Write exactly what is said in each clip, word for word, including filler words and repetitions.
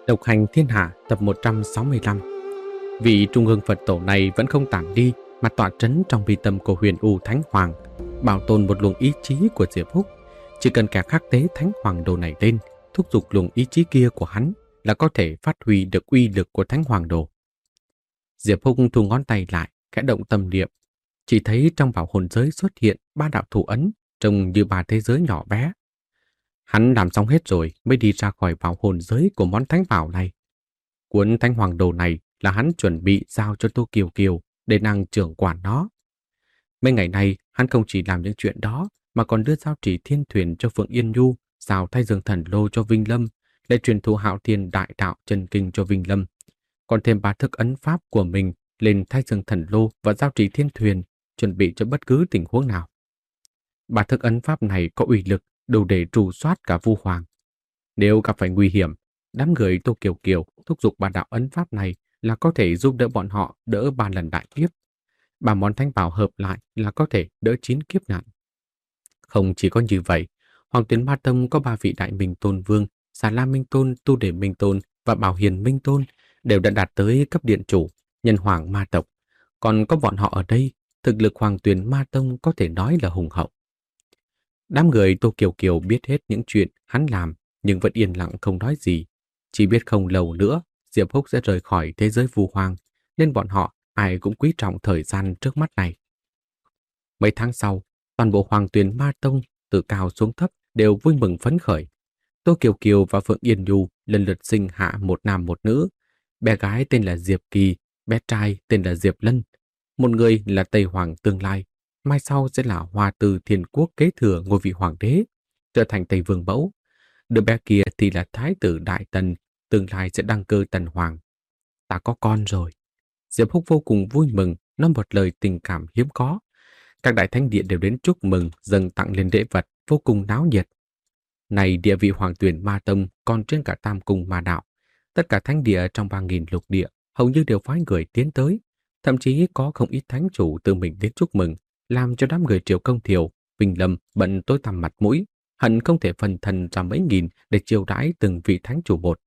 Độc hành thiên hạ tập một trăm sáu mươi lăm. Vị trung ương Phật tổ này vẫn không tản đi mà tọa trấn trong vi tâm của Huyền U Thánh Hoàng, bảo tồn một luồng ý chí của Diệp Húc. Chỉ cần kẻ khắc tế Thánh Hoàng Đồ này lên, thúc giục luồng ý chí kia của hắn là có thể phát huy được uy lực của Thánh Hoàng Đồ. Diệp Húc thu ngón tay lại, khẽ động tâm niệm, chỉ thấy trong bảo hồn giới xuất hiện ba đạo thủ ấn, trông như ba thế giới nhỏ bé. Hắn làm xong hết rồi mới đi ra khỏi bảo hồn giới của món thánh bảo này. Cuốn Thánh Hoàng Đồ này là hắn chuẩn bị giao cho Tô Kiều Kiều để nàng trưởng quản nó. Mấy ngày nay, hắn không chỉ làm những chuyện đó mà còn đưa giao chỉ thiên thuyền cho Phượng Yên Nhu, giao Thái Dương Thần Lô cho Vinh Lâm, lại truyền thụ Hạo Thiên Đại Đạo Chân Kinh cho Vinh Lâm, còn thêm ba thức ấn pháp của mình lên Thái Dương Thần Lô và giao chỉ thiên thuyền, chuẩn bị cho bất cứ tình huống nào. Ba thức ấn pháp này có uy lực đủ để trù soát cả Vu Hoàng. Nếu gặp phải nguy hiểm, đám người Tô Kiều Kiều thúc giục ba đạo ấn pháp này là có thể giúp đỡ bọn họ đỡ ba lần đại kiếp. Ba món thánh bảo hợp lại là có thể đỡ chín kiếp nạn. Không chỉ có như vậy, Hoàng Tuyến Ma Tông có ba vị Đại Minh Tôn Vương, Xà La Minh Tôn, Tu Đề Minh Tôn và Bảo Hiền Minh Tôn đều đã đạt tới cấp điện chủ, nhân hoàng ma tộc. Còn có bọn họ ở đây, thực lực Hoàng Tuyến Ma Tông có thể nói là hùng hậu. Đám người Tô Kiều Kiều biết hết những chuyện hắn làm nhưng vẫn yên lặng không nói gì. Chỉ biết không lâu nữa, Diệp Húc sẽ rời khỏi thế giới Vu Hoang, nên bọn họ ai cũng quý trọng thời gian trước mắt này. Mấy tháng sau, toàn bộ Hoàng Tuyền Ma Tông từ cao xuống thấp đều vui mừng phấn khởi. Tô Kiều Kiều và Phượng Yên Nhu lần lượt sinh hạ một nam một nữ. Bé gái tên là Diệp Kỳ, bé trai tên là Diệp Lân. Một người là Tây Hoàng tương lai, mai sau sẽ là Hoa Từ Thiên Quốc kế thừa ngôi vị hoàng đế, trở thành Tây Vương mẫu. Đứa bé kia thì là Thái tử Đại Tần, tương lai sẽ đăng cơ Tần Hoàng. Ta có con rồi. Diệp Húc vô cùng vui mừng, nói một lời tình cảm hiếm có. Các đại thánh địa đều đến chúc mừng, dâng tặng lên lễ vật, vô cùng náo nhiệt. Này địa vị Hoàng Tuyển Ma Tông còn trên cả Tam Cung Ma Đạo. Tất cả thánh địa trong ba nghìn lục địa hầu như đều phái người tiến tới. Thậm chí có không ít thánh chủ tự mình đến chúc mừng, làm cho đám người Triệu Công Thiều, Vinh Lâm bận tối tăm mặt mũi, hận không thể phần thần ra mấy nghìn để chiêu đãi từng vị thánh chủ một.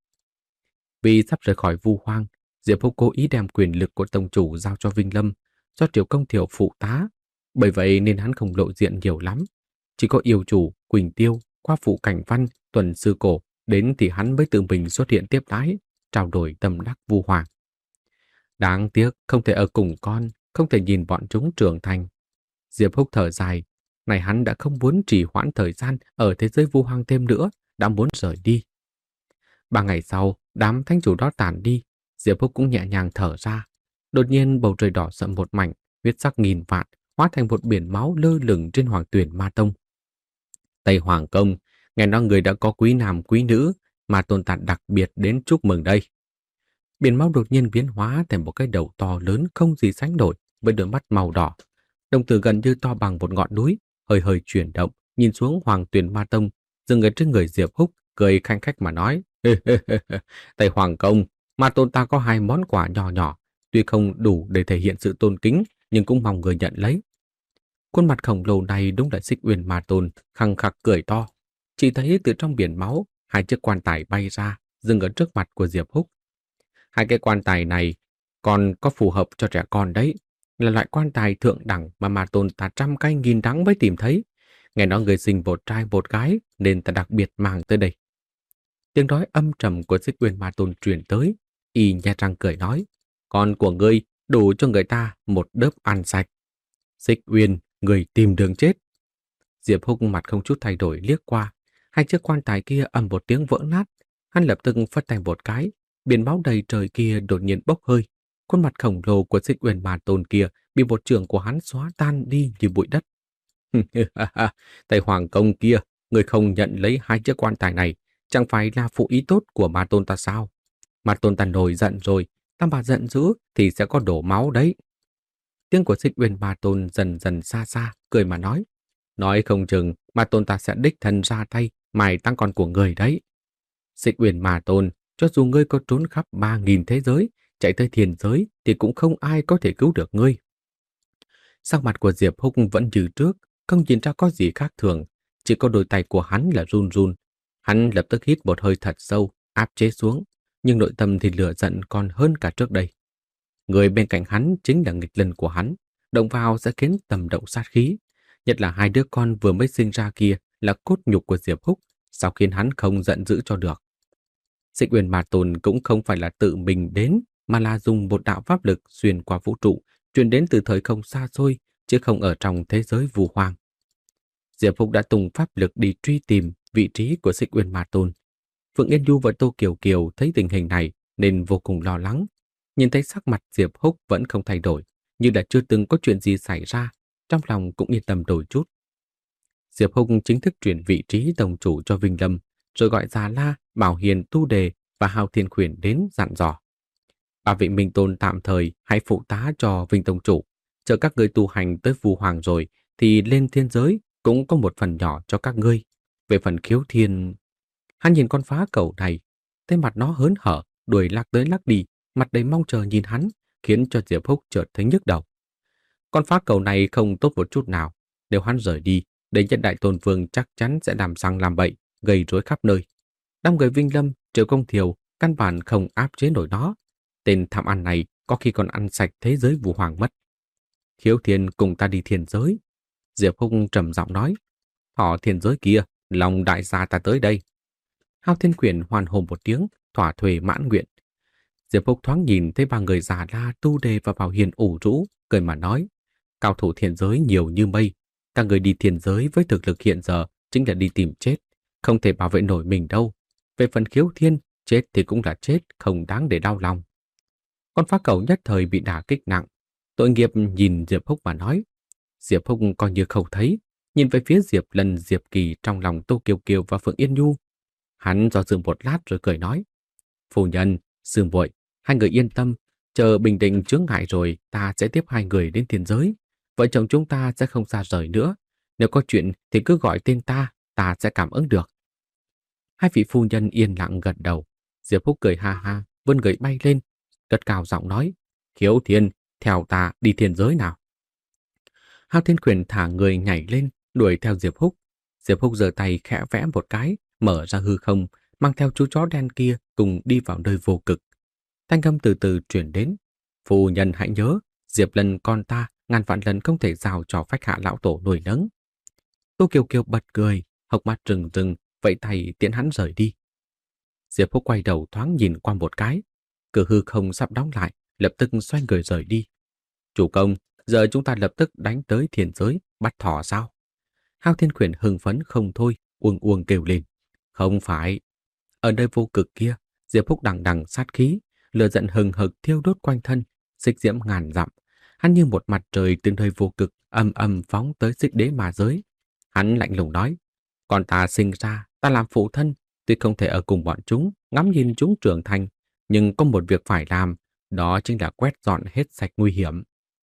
Vì sắp rời khỏi Vu Hoang, Diệp Húc cố ý đem quyền lực của tông chủ giao cho Vinh Lâm, do Triệu Công Thiều phụ tá. Bởi vậy nên hắn không lộ diện nhiều lắm. Chỉ có yêu chủ, Quỳnh Tiêu, qua phụ Cảnh Văn, Tuần Sư Cổ đến thì hắn mới tự mình xuất hiện tiếp đãi, trao đổi tâm đắc Vu Hoàng. Đáng tiếc không thể ở cùng con, không thể nhìn bọn chúng trưởng thành. Diệp Húc thở dài, này hắn đã không muốn trì hoãn thời gian ở thế giới Vu Hoang thêm nữa, đã muốn rời đi. Ba ngày sau, đám thánh chủ đó tản đi, Diệp Húc cũng nhẹ nhàng thở ra. Đột nhiên bầu trời đỏ sậm một mảnh, huyết sắc nghìn vạn, hóa thành một biển máu lơ lửng trên Hoàng Tuyển Ma Tông. Tây Hoàng Công, nghe nói người đã có quý nam quý nữ, mà tồn tại đặc biệt đến chúc mừng đây. Biển máu đột nhiên biến hóa thành một cái đầu to lớn không gì sánh nổi với đôi mắt màu đỏ. Đồng tử gần như to bằng một ngọn núi, hơi hơi chuyển động, nhìn xuống Hoàng Tuyền Ma Tông, dừng ở trên người Diệp Húc, cười khanh khách mà nói: Tây Hoàng Công, Ma Tôn ta có hai món quà nhỏ nhỏ, tuy không đủ để thể hiện sự tôn kính, nhưng cũng mong người nhận lấy. Khuôn mặt khổng lồ này đúng là Xích Uyên Ma Tôn, khăng khặc cười to. Chỉ thấy từ trong biển máu, hai chiếc quan tài bay ra, dừng ở trước mặt của Diệp Húc. Hai cái quan tài này còn có phù hợp cho trẻ con đấy, là loại quan tài thượng đẳng mà Ma Tôn ta trăm cây nghìn đắng mới tìm thấy. Nghe nói người sinh một trai một gái nên ta đặc biệt mang tới đây. Tiếng nói âm trầm của Xích Uyên Ma Tôn truyền tới, y nhe răng cười nói: Con của ngươi đủ cho người ta một đớp ăn sạch. Xích Uyên, người tìm đường chết. Diệp Húc mặt không chút thay đổi liếc qua, hai chiếc quan tài kia ầm một tiếng vỡ nát. Hắn lập tức phất tay một cái, biển máu đầy trời kia đột nhiên bốc hơi. Khuôn mặt khổng lồ của Xích Uyên Ma Tôn kia bị một trường của hắn xóa tan đi như bụi đất. Tây Hoàng Công kia, người không nhận lấy hai chiếc quan tài này, chẳng phải là phụ ý tốt của Ma Tôn ta sao? Ma Tôn ta nổi giận rồi, ta mà giận dữ thì sẽ có đổ máu đấy. Tiếng của Xích Uyên Ma Tôn dần dần xa xa, cười mà nói: Nói không chừng Ma Tôn ta sẽ đích thân ra tay mài tăng con của người đấy. Xích Uyên Ma Tôn, cho dù ngươi có trốn khắp ba nghìn thế giới, chạy tới thiên giới thì cũng không ai có thể cứu được ngươi. Sắc mặt của Diệp Húc vẫn như trước, không nhìn ra có gì khác thường, chỉ có đôi tay của hắn là run run. Hắn lập tức hít một hơi thật sâu, áp chế xuống, nhưng nội tâm thì lửa giận còn hơn cả trước đây. Người bên cạnh hắn chính là nghịch lân của hắn, động vào sẽ khiến tầm động sát khí. Nhất là hai đứa con vừa mới sinh ra kia là cốt nhục của Diệp Húc, sao khiến hắn không giận dữ cho được. Xích Uyên Ma Tôn cũng không phải là tự mình đến, mà là dùng một đạo pháp lực xuyên qua vũ trụ, truyền đến từ thời không xa xôi, chứ không ở trong thế giới vu hoang. Diệp Húc đã tung pháp lực đi truy tìm vị trí của Xích Uyên Ma Tôn. Phượng Yên Du và Tô Kiều Kiều thấy tình hình này nên vô cùng lo lắng. Nhìn thấy sắc mặt Diệp Húc vẫn không thay đổi, như là chưa từng có chuyện gì xảy ra, trong lòng cũng yên tâm đôi chút. Diệp Húc chính thức chuyển vị trí tông chủ cho Vinh Lâm, rồi gọi Già La, Bảo Hiền, Tu Đề và Hào Thiên Khuyển đến dặn dò. Ba vị Minh Tôn tạm thời hãy phụ tá cho Vinh tông chủ, chờ các ngươi tu hành tới Vu Hoàng rồi thì lên thiên giới cũng có một phần nhỏ cho các ngươi. Về phần Khiếu Thiên, hắn nhìn con phá cẩu này, thấy mặt nó hớn hở, đuổi lắc tới lắc đi, mặt đầy mong chờ nhìn hắn, khiến cho Diệp Húc chợt thấy nhức đầu. Con phá cẩu này không tốt một chút nào, nếu hắn rời đi, Đệ Nhất Đại Tôn Vương chắc chắn sẽ làm sang làm bậy, gây rối khắp nơi. Đám người Vinh Lâm, Triệu Công Thiều căn bản không áp chế nổi nó. Tên tham ăn này có khi còn ăn sạch thế giới Vu Hoàng mất. Khiếu Thiên cùng ta đi thiên giới. Diệp Húc trầm giọng nói. Họ thiên giới kia, lòng đại gia ta tới đây. Hao Thiên Khuyển hoàn hồn một tiếng, thỏa thuê mãn nguyện. Diệp Húc thoáng nhìn thấy ba người Già La, Tu Đề và Bảo Hiền ủ rũ, cười mà nói. Cao thủ thiên giới nhiều như mây. Các người đi thiên giới với thực lực hiện giờ chính là đi tìm chết, không thể bảo vệ nổi mình đâu. Về phần Khiếu Thiên, chết thì cũng là chết, không đáng để đau lòng. Con phá cẩu nhất thời bị đả kích nặng. Tội nghiệp nhìn Diệp Húc mà nói. Diệp Húc coi như không thấy, nhìn về phía Diệp Lân, Diệp Kỳ trong lòng Tô Kiều Kiều và Phượng Yên Nhu. Hắn do dự một lát rồi cười nói. Phu nhân, sư muội, hai người yên tâm, chờ bình định chướng ngại rồi ta sẽ tiếp hai người đến thiên giới. Vợ chồng chúng ta sẽ không xa rời nữa. Nếu có chuyện thì cứ gọi tên ta, ta sẽ cảm ứng được. Hai vị phu nhân yên lặng gật đầu. Diệp Húc cười ha ha, vươn người bay lên, cất cao giọng nói. Khiếu Thiên, theo ta đi thiên giới nào. Hao Thiên Khuyển thả người nhảy lên, đuổi theo Diệp Húc. Diệp Húc giơ tay khẽ vẽ một cái, mở ra hư không, mang theo chú chó đen kia cùng đi vào nơi vô cực. Thanh âm từ từ truyền đến. Phu nhân hãy nhớ, Diệp Lân con ta ngàn vạn lần không thể giao cho Phách Hạ lão tổ nuôi nấng. Tô Kiều Kiều bật cười, hộc mắt rừng rừng, vẫy tay tiễn hắn rời đi. Diệp Húc quay đầu thoáng nhìn qua một cái, cửa hư không sắp đóng lại, lập tức xoay người rời đi. Chủ công, giờ chúng ta lập tức đánh tới thiên giới, bắt thỏ sao? Hao Thiên Khuyển hưng phấn không thôi, uông uông kêu lên. Không phải. Ở nơi vô cực kia, Diệp Húc đằng đằng sát khí, lửa giận hừng hực thiêu đốt quanh thân, xích diễm ngàn dặm. Hắn như một mặt trời từ nơi vô cực âm âm phóng tới Xích Đế Ma giới. Hắn lạnh lùng nói, còn ta sinh ra, ta làm phụ thân, tuy không thể ở cùng bọn chúng, ngắm nhìn chúng trưởng thành, nhưng có một việc phải làm, đó chính là quét dọn hết sạch nguy hiểm.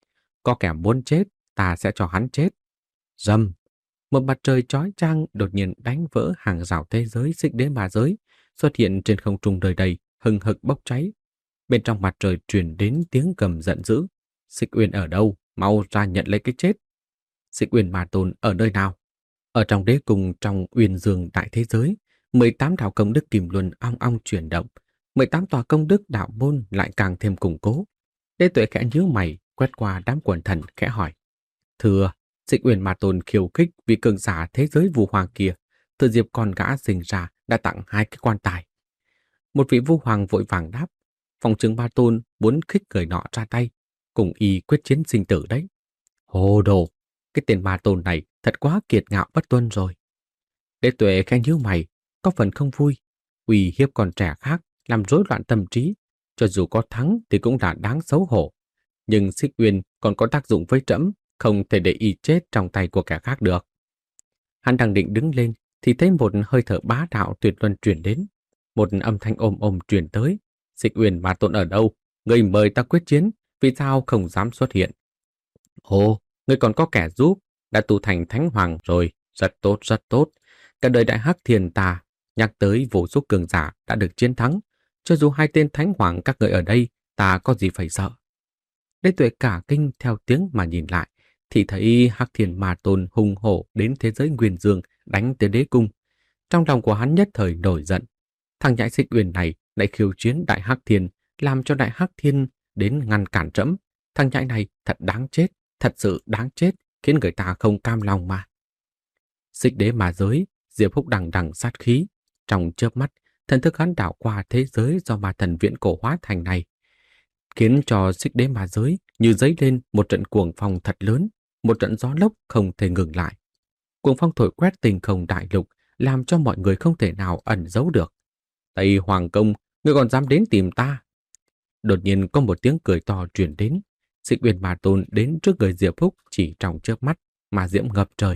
Có kẻ muốn chết, ta sẽ cho hắn chết. Rầm, một mặt trời chói chang đột nhiên đánh vỡ hàng rào thế giới Xích Đế Ma giới, xuất hiện trên không trung đời đầy, hừng hực bốc cháy. Bên trong mặt trời truyền đến tiếng gầm giận dữ. Xích Uyên ở đâu? Mau ra nhận lấy cái chết. Xích Uyên Ma Tôn ở nơi nào? Ở trong đế cung trong Uyên Dương đại thế giới, mười tám đạo công đức kim luân ong ong chuyển động, mười tám tòa công đức đạo môn lại càng thêm củng cố. Đế Tuệ khẽ nhíu mày, quét qua đám quần thần khẽ hỏi. Thưa, Xích Uyên Ma Tôn khiêu khích vì cường giả thế giới Vu Hoàng kia, từ dịp con gã sinh ra đã tặng hai cái quan tài. Một vị Vu Hoàng vội vàng đáp, phòng trừng Ma Tôn muốn khích người nọ ra tay, cùng y quyết chiến sinh tử đấy. Hồ đồ, cái tên Ma Tôn này thật quá kiệt ngạo bất tuân rồi. Đế Tuệ khẽ nhíu mày, có phần không vui, uy hiếp con trẻ khác, làm rối loạn tâm trí, cho dù có thắng thì cũng là đáng xấu hổ. Nhưng Xích Uyên còn có tác dụng với trẫm, không thể để y chết trong tay của kẻ khác được. Hắn đang định đứng lên thì thấy một hơi thở bá đạo tuyệt luân truyền đến, một âm thanh ôm ôm truyền tới. Xích Uyên Ma Tôn ở đâu? Người mời ta quyết chiến, vì sao không dám xuất hiện? Ồ, người còn có kẻ giúp, đã tu thành Thánh Hoàng rồi, rất tốt, rất tốt. Cả đời Đại Hắc Thiên ta, nhắc tới vô số cường giả đã được chiến thắng, cho dù hai tên Thánh Hoàng các người ở đây, ta có gì phải sợ. Đế Tuệ cả kinh theo tiếng mà nhìn lại, thì thấy Hắc Thiên Ma Tôn hùng hổ đến thế giới Nguyên Dương đánh tới đế cung. Trong lòng của hắn nhất thời nổi giận. Thằng nhãi Xích Uyên này lại khiêu chiến Đại Hắc Thiên, làm cho Đại Hắc Thiên đến ngăn cản trẫm. Thằng nhãi này thật đáng chết, thật sự đáng chết, khiến người ta không cam lòng mà. Xích đế mà giới, Diệp Húc đằng đằng sát khí. Trong chớp mắt, thần thức hắn đảo qua thế giới do ma thần viễn cổ hóa thành này, khiến cho xích đế mà giới như dấy lên một trận cuồng phong thật lớn, một trận gió lốc không thể ngừng lại. Cuồng phong thổi quét tinh không đại lục, làm cho mọi người không thể nào ẩn giấu được. Tây Hoàng Công, ngươi còn dám đến tìm ta? Đột nhiên có một tiếng cười to truyền đến. Xích Uyên Ma Tôn đến trước người Diệp Húc chỉ trong chớp mắt mà diễm ngập trời.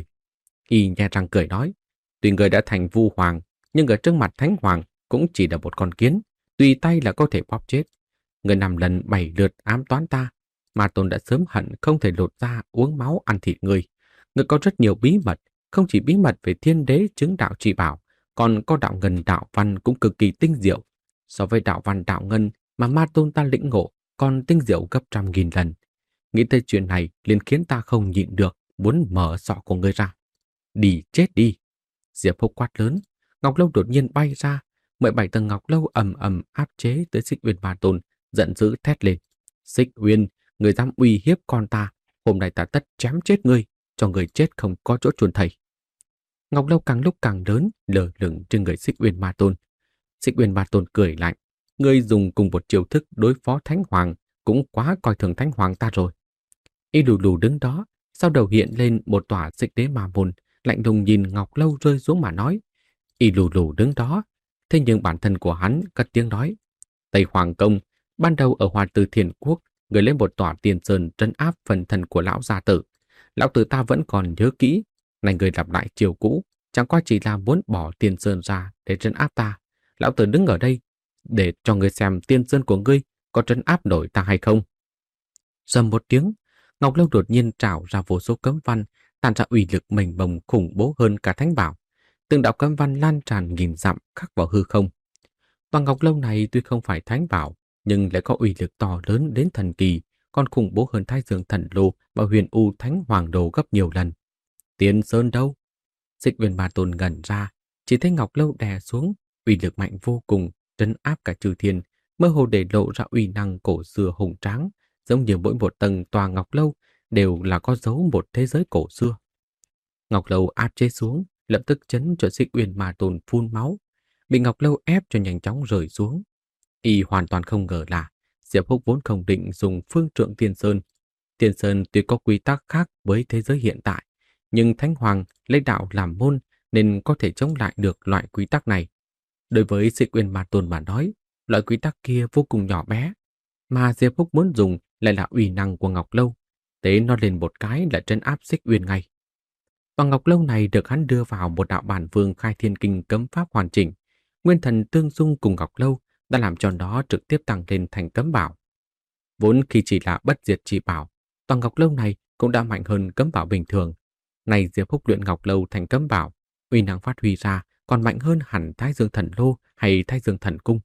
Y nhe răng cười nói, tuy người đã thành Vu Hoàng, nhưng ở trước mặt Thánh Hoàng cũng chỉ là một con kiến, tùy tay là có thể bóp chết. Người năm lần bảy lượt ám toán ta, Ma Tôn đã sớm hận không thể lột da uống máu ăn thịt người. Người có rất nhiều bí mật, không chỉ bí mật về thiên đế chứng đạo chỉ bảo, còn có đạo ngân đạo văn cũng cực kỳ tinh diệu. So với đạo văn đạo ngân mà Ma Tôn ta lĩnh ngộ, còn tinh diệu gấp trăm nghìn lần. Nghĩ tới chuyện này liền khiến ta không nhịn được, muốn mở sọ của người ra. Đi chết đi! Diệp Húc quát lớn. Ngọc Lâu đột nhiên bay ra, mười bảy tầng Ngọc Lâu ầm ầm áp chế tới Xích Uyên Ma Tôn, giận dữ thét lên. Xích Uyên, người dám uy hiếp con ta, hôm nay ta tất chém chết ngươi, cho người chết không có chỗ chôn thây. Ngọc Lâu càng lúc càng lớn, lờ lửng trên người Xích Uyên Ma Tôn. Xích Uyên Ma Tôn cười lạnh, ngươi dùng cùng một chiêu thức đối phó Thánh Hoàng, cũng quá coi thường Thánh Hoàng ta rồi. Y lù lù đứng đó, sau đầu hiện lên một tòa xích đế ma môn, lạnh lùng nhìn Ngọc Lâu rơi xuống mà nói. Y lù lù đứng đó, thế nhưng bản thân của hắn cất tiếng nói. Tây Hoàng Công, ban đầu ở Hoa Tư Thiên Quốc, người lên một tòa tiền sơn trấn áp phần thân của lão gia tử. Lão tử ta vẫn còn nhớ kỹ, này người lặp lại chiều cũ, chẳng qua chỉ là muốn bỏ tiền sơn ra để trấn áp ta. Lão tử đứng ở đây để cho người xem tiên sơn của ngươi có trấn áp nổi ta hay không. Rầm một tiếng, Ngọc Lâu đột nhiên trào ra vô số cấm văn, tàn ra uy lực mênh mông khủng bố hơn cả thánh bảo. Từng đạo cấm văn lan tràn nghìn dặm khắc vào hư không. Toàn Ngọc Lâu này tuy không phải thánh bảo, nhưng lại có uy lực to lớn đến thần kỳ, còn khủng bố hơn Thái Dương Thần Lô và Huyền U Thánh Hoàng Đồ gấp nhiều lần. Tiên Sơn đâu? Xích Uyên Ma Tôn ngẩn ra, chỉ thấy Ngọc Lâu đè xuống, uy lực mạnh vô cùng, trấn áp cả chư thiên, mơ hồ để lộ ra uy năng cổ xưa hùng tráng, giống như mỗi một tầng tòa Ngọc Lâu đều là có dấu một thế giới cổ xưa. Ngọc Lâu áp chế xuống, lập tức chấn cho Xích Uyên Ma Tôn phun máu, bị Ngọc Lâu ép cho nhanh chóng rơi xuống. Y hoàn toàn không ngờ là Diệp Húc vốn không định dùng phương trượng Tiên Sơn. Tiên Sơn tuy có quy tắc khác với thế giới hiện tại, nhưng Thánh Hoàng lấy đạo làm môn nên có thể chống lại được loại quy tắc này. Đối với Xích Uyên Ma Tôn mà nói, loại quy tắc kia vô cùng nhỏ bé, mà Diệp Húc muốn dùng lại là uy năng của Ngọc Lâu, tế nó lên một cái là trấn áp Xích Uyên ngay. Và Ngọc Lâu này được hắn đưa vào một đạo bản vương khai thiên kinh cấm pháp hoàn chỉnh, nguyên thần tương dung cùng Ngọc Lâu đã làm cho nó trực tiếp tăng lên thành cấm bảo. Vốn khi chỉ là bất diệt chỉ bảo, toàn Ngọc Lâu này cũng đã mạnh hơn cấm bảo bình thường. Này Diệp Húc luyện Ngọc Lâu thành cấm bảo, uy năng phát huy ra còn mạnh hơn hẳn Thái Dương Thần Lô hay Thái Dương Thần Cung.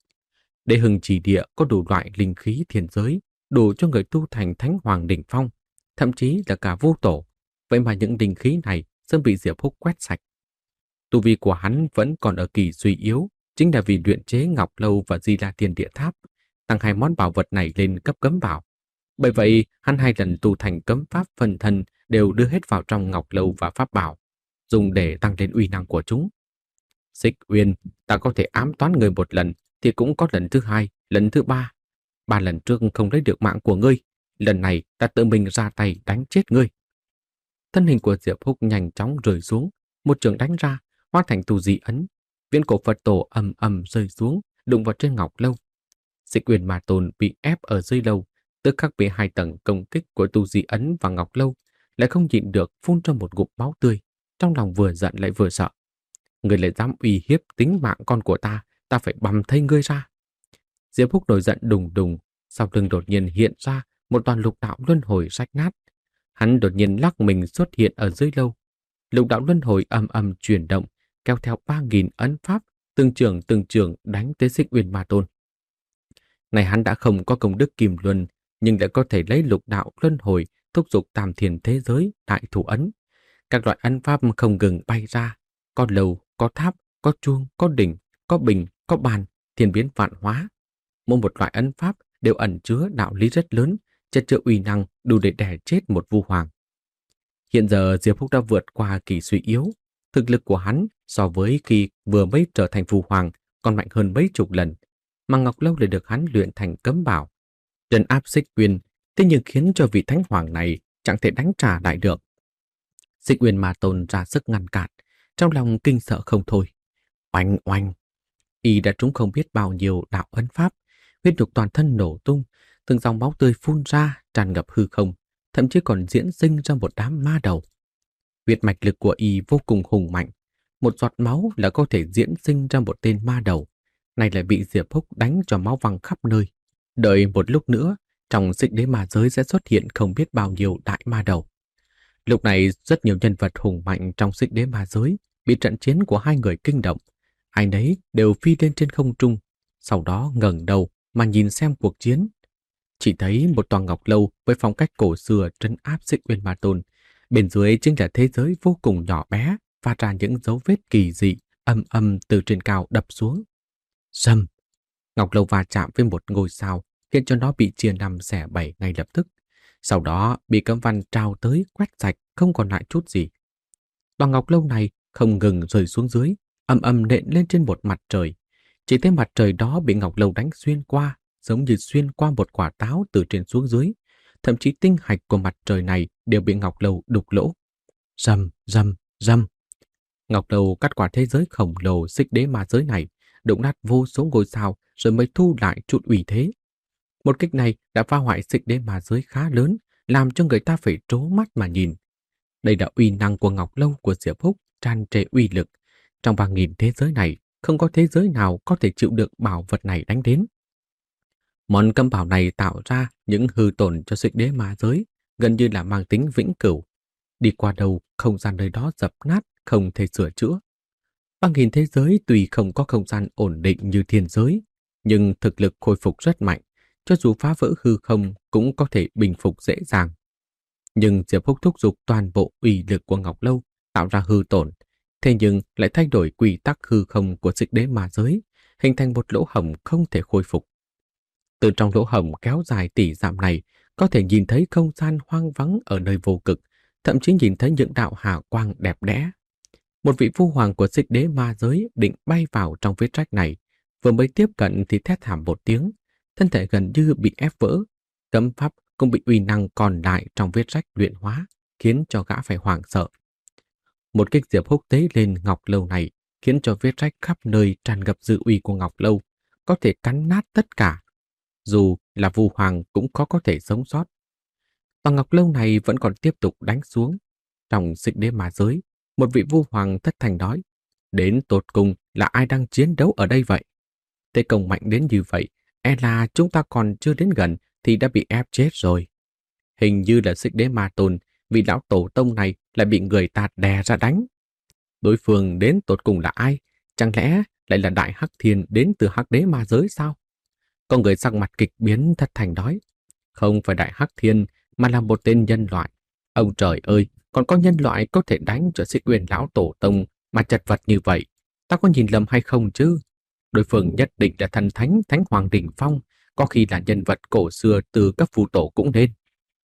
Đế Hưng Chỉ Địa có đủ loại linh khí thiên giới, đủ cho người tu thành Thánh Hoàng đỉnh phong, thậm chí là cả vô tổ. Vậy mà những linh khí này sớm bị Diệp Húc quét sạch. Tu vi của hắn vẫn còn ở kỳ suy yếu, chính là vì luyện chế Ngọc Lâu và Di La Thiên Địa Tháp, tăng hai món bảo vật này lên cấp cấm bảo. Bởi vậy, hắn hai lần tu thành cấm pháp phân thân đều đưa hết vào trong Ngọc Lâu và pháp bảo, dùng để tăng lên uy năng của chúng. Xích Uyên, ta có thể ám toán người một lần, thì cũng có lần thứ hai, lần thứ ba. Ba lần trước không lấy được mạng của ngươi, lần này ta tự mình ra tay đánh chết ngươi. Thân hình của Diệp Húc nhanh chóng rơi xuống, một trường đánh ra, hóa thành tu di ấn. Viễn cổ Phật tổ ầm ầm rơi xuống, đụng vào trên Ngọc Lâu. Xích Uyên Ma Tôn bị ép ở dưới lâu, tức khắc bị hai tầng công kích của tu di ấn và Ngọc Lâu, lại không nhịn được phun ra một ngụm máu tươi, trong lòng vừa giận lại vừa sợ. Người lại dám uy hiếp tính mạng con của ta, ta phải bầm thây ngươi ra. Diệp Húc nổi giận đùng đùng, sau lưng đột nhiên hiện ra một toàn lục đạo luân hồi rách nát. Hắn đột nhiên lắc mình xuất hiện ở dưới lâu. Lục đạo luân hồi ầm ầm chuyển động, kéo theo ba nghìn ấn pháp, từng trường từng trường đánh tới Xích Uyên Ma Tôn. Này hắn đã không có công đức kim luân, nhưng lại có thể lấy lục đạo luân hồi thúc giục tam thiền thế giới đại thủ ấn. Các loại ấn pháp không ngừng bay ra, có lầu, có tháp, có chuông, có đỉnh, có bình, có bàn, thiên biến vạn hóa. Mỗi một loại ấn pháp đều ẩn chứa đạo lý rất lớn, chất chứa uy năng đủ để đè chết một vu hoàng. Hiện giờ Diệp Húc đã vượt qua kỳ suy yếu, thực lực của hắn so với khi vừa mới trở thành vu hoàng còn mạnh hơn mấy chục lần, mà Ngọc Lâu lại được hắn luyện thành cấm bảo, trấn áp Xích Uyên, thế nhưng khiến cho vị thánh hoàng này chẳng thể đánh trả lại được. Xích Uyên Ma Tôn ra sức ngăn cản, trong lòng kinh sợ không thôi. Oanh oanh, y đã trúng không biết bao nhiêu đạo ấn pháp, huyết nhục toàn thân nổ tung, từng dòng máu tươi phun ra tràn ngập hư không, thậm chí còn diễn sinh ra một đám ma đầu. Huyết mạch lực của y vô cùng hùng mạnh, một giọt máu là có thể diễn sinh ra một tên ma đầu. Này lại bị Diệp Húc đánh cho máu văng khắp nơi. Đợi một lúc nữa, trong Xích Đế Ma Giới sẽ xuất hiện không biết bao nhiêu đại ma đầu. Lúc này rất nhiều nhân vật hùng mạnh trong Xích Đế Ma Giới bị trận chiến của hai người kinh động. Ai nấy đều phi lên trên không trung, sau đó ngẩng đầu mà nhìn xem cuộc chiến. Chỉ thấy một tòa ngọc lâu với phong cách cổ xưa trấn áp Xích Uyên Ma Tôn. Bên dưới chính là thế giới vô cùng nhỏ bé, phát ra những dấu vết kỳ dị, âm âm từ trên cao đập xuống. Rầm! Ngọc lâu va chạm với một ngôi sao, khiến cho nó bị chia năm xẻ bảy ngay lập tức. Sau đó bị cấm văn trao tới quét sạch, không còn lại chút gì. Tòa ngọc lâu này không ngừng rơi xuống dưới, âm âm nện lên trên một mặt trời. Chỉ thấy mặt trời đó bị ngọc lâu đánh xuyên qua, giống như xuyên qua một quả táo từ trên xuống dưới. Thậm chí tinh hạch của mặt trời này đều bị ngọc lâu đục lỗ. Rầm, rầm, rầm. Ngọc lâu cắt quả thế giới khổng lồ Xích Đế Ma Giới này, đụng nát vô số ngôi sao rồi mới thu lại chút uy thế. Một kích này đã phá hoại Xích Đế Ma Giới khá lớn, làm cho người ta phải trố mắt mà nhìn. Đây là uy năng của ngọc lâu của Diệp Húc, tràn trề uy lực. Trong ba nghìn thế giới này, không có thế giới nào có thể chịu được bảo vật này đánh đến. Món cấm bảo này tạo ra những hư tổn cho Xích Đế Ma Giới, gần như là mang tính vĩnh cửu. Đi qua đâu, không gian nơi đó dập nát, không thể sửa chữa. Ba nghìn thế giới tuy không có không gian ổn định như thiên giới, nhưng thực lực khôi phục rất mạnh, cho dù phá vỡ hư không cũng có thể bình phục dễ dàng. Nhưng Diệp Húc thúc giục toàn bộ uy lực của Ngọc Lâu tạo ra hư tổn, thế nhưng lại thay đổi quy tắc hư không của Xích Đế Ma Giới, hình thành một lỗ hổng không thể khôi phục. Từ trong lỗ hổng kéo dài tỷ dặm này, có thể nhìn thấy không gian hoang vắng ở nơi vô cực, thậm chí nhìn thấy những đạo hà quang đẹp đẽ. Một vị phu hoàng của Xích Đế Ma Giới định bay vào trong vết rách này, vừa mới tiếp cận thì thét thảm một tiếng, thân thể gần như bị ép vỡ, cấm pháp cũng bị uy năng còn lại trong vết rách luyện hóa, khiến cho gã phải hoảng sợ. Một kích Diệp Húc tế lên ngọc lâu này, khiến cho vết rách khắp nơi tràn ngập dư uy của ngọc lâu, có thể cắn nát tất cả. Dù là vu hoàng cũng khó có thể sống sót. Tòa ngọc lâu này vẫn còn tiếp tục đánh xuống. Trong Xích Đế Ma Giới, một vị vu hoàng thất thành nói, đến tột cùng là ai đang chiến đấu ở đây vậy? Thế công mạnh đến như vậy, e là chúng ta còn chưa đến gần thì đã bị ép chết rồi. Hình như là Xích Đế Ma Tôn, vị lão tổ tông này lại bị người ta đè ra đánh. Đối phương đến tột cùng là ai? Chẳng lẽ lại là Đại Hắc Thiên đến từ Hắc Đế Ma Giới sao? Có người sắc mặt kịch biến thất thành nói, không phải Đại Hắc Thiên mà là một tên nhân loại. Ông trời ơi, còn có nhân loại có thể đánh cho Xích Uyên lão tổ tông mà chật vật như vậy. Ta có nhìn lầm hay không chứ? Đối phương nhất định là thần thánh Thánh Hoàng Đỉnh Phong, có khi là nhân vật cổ xưa từ các phù tổ cũng nên.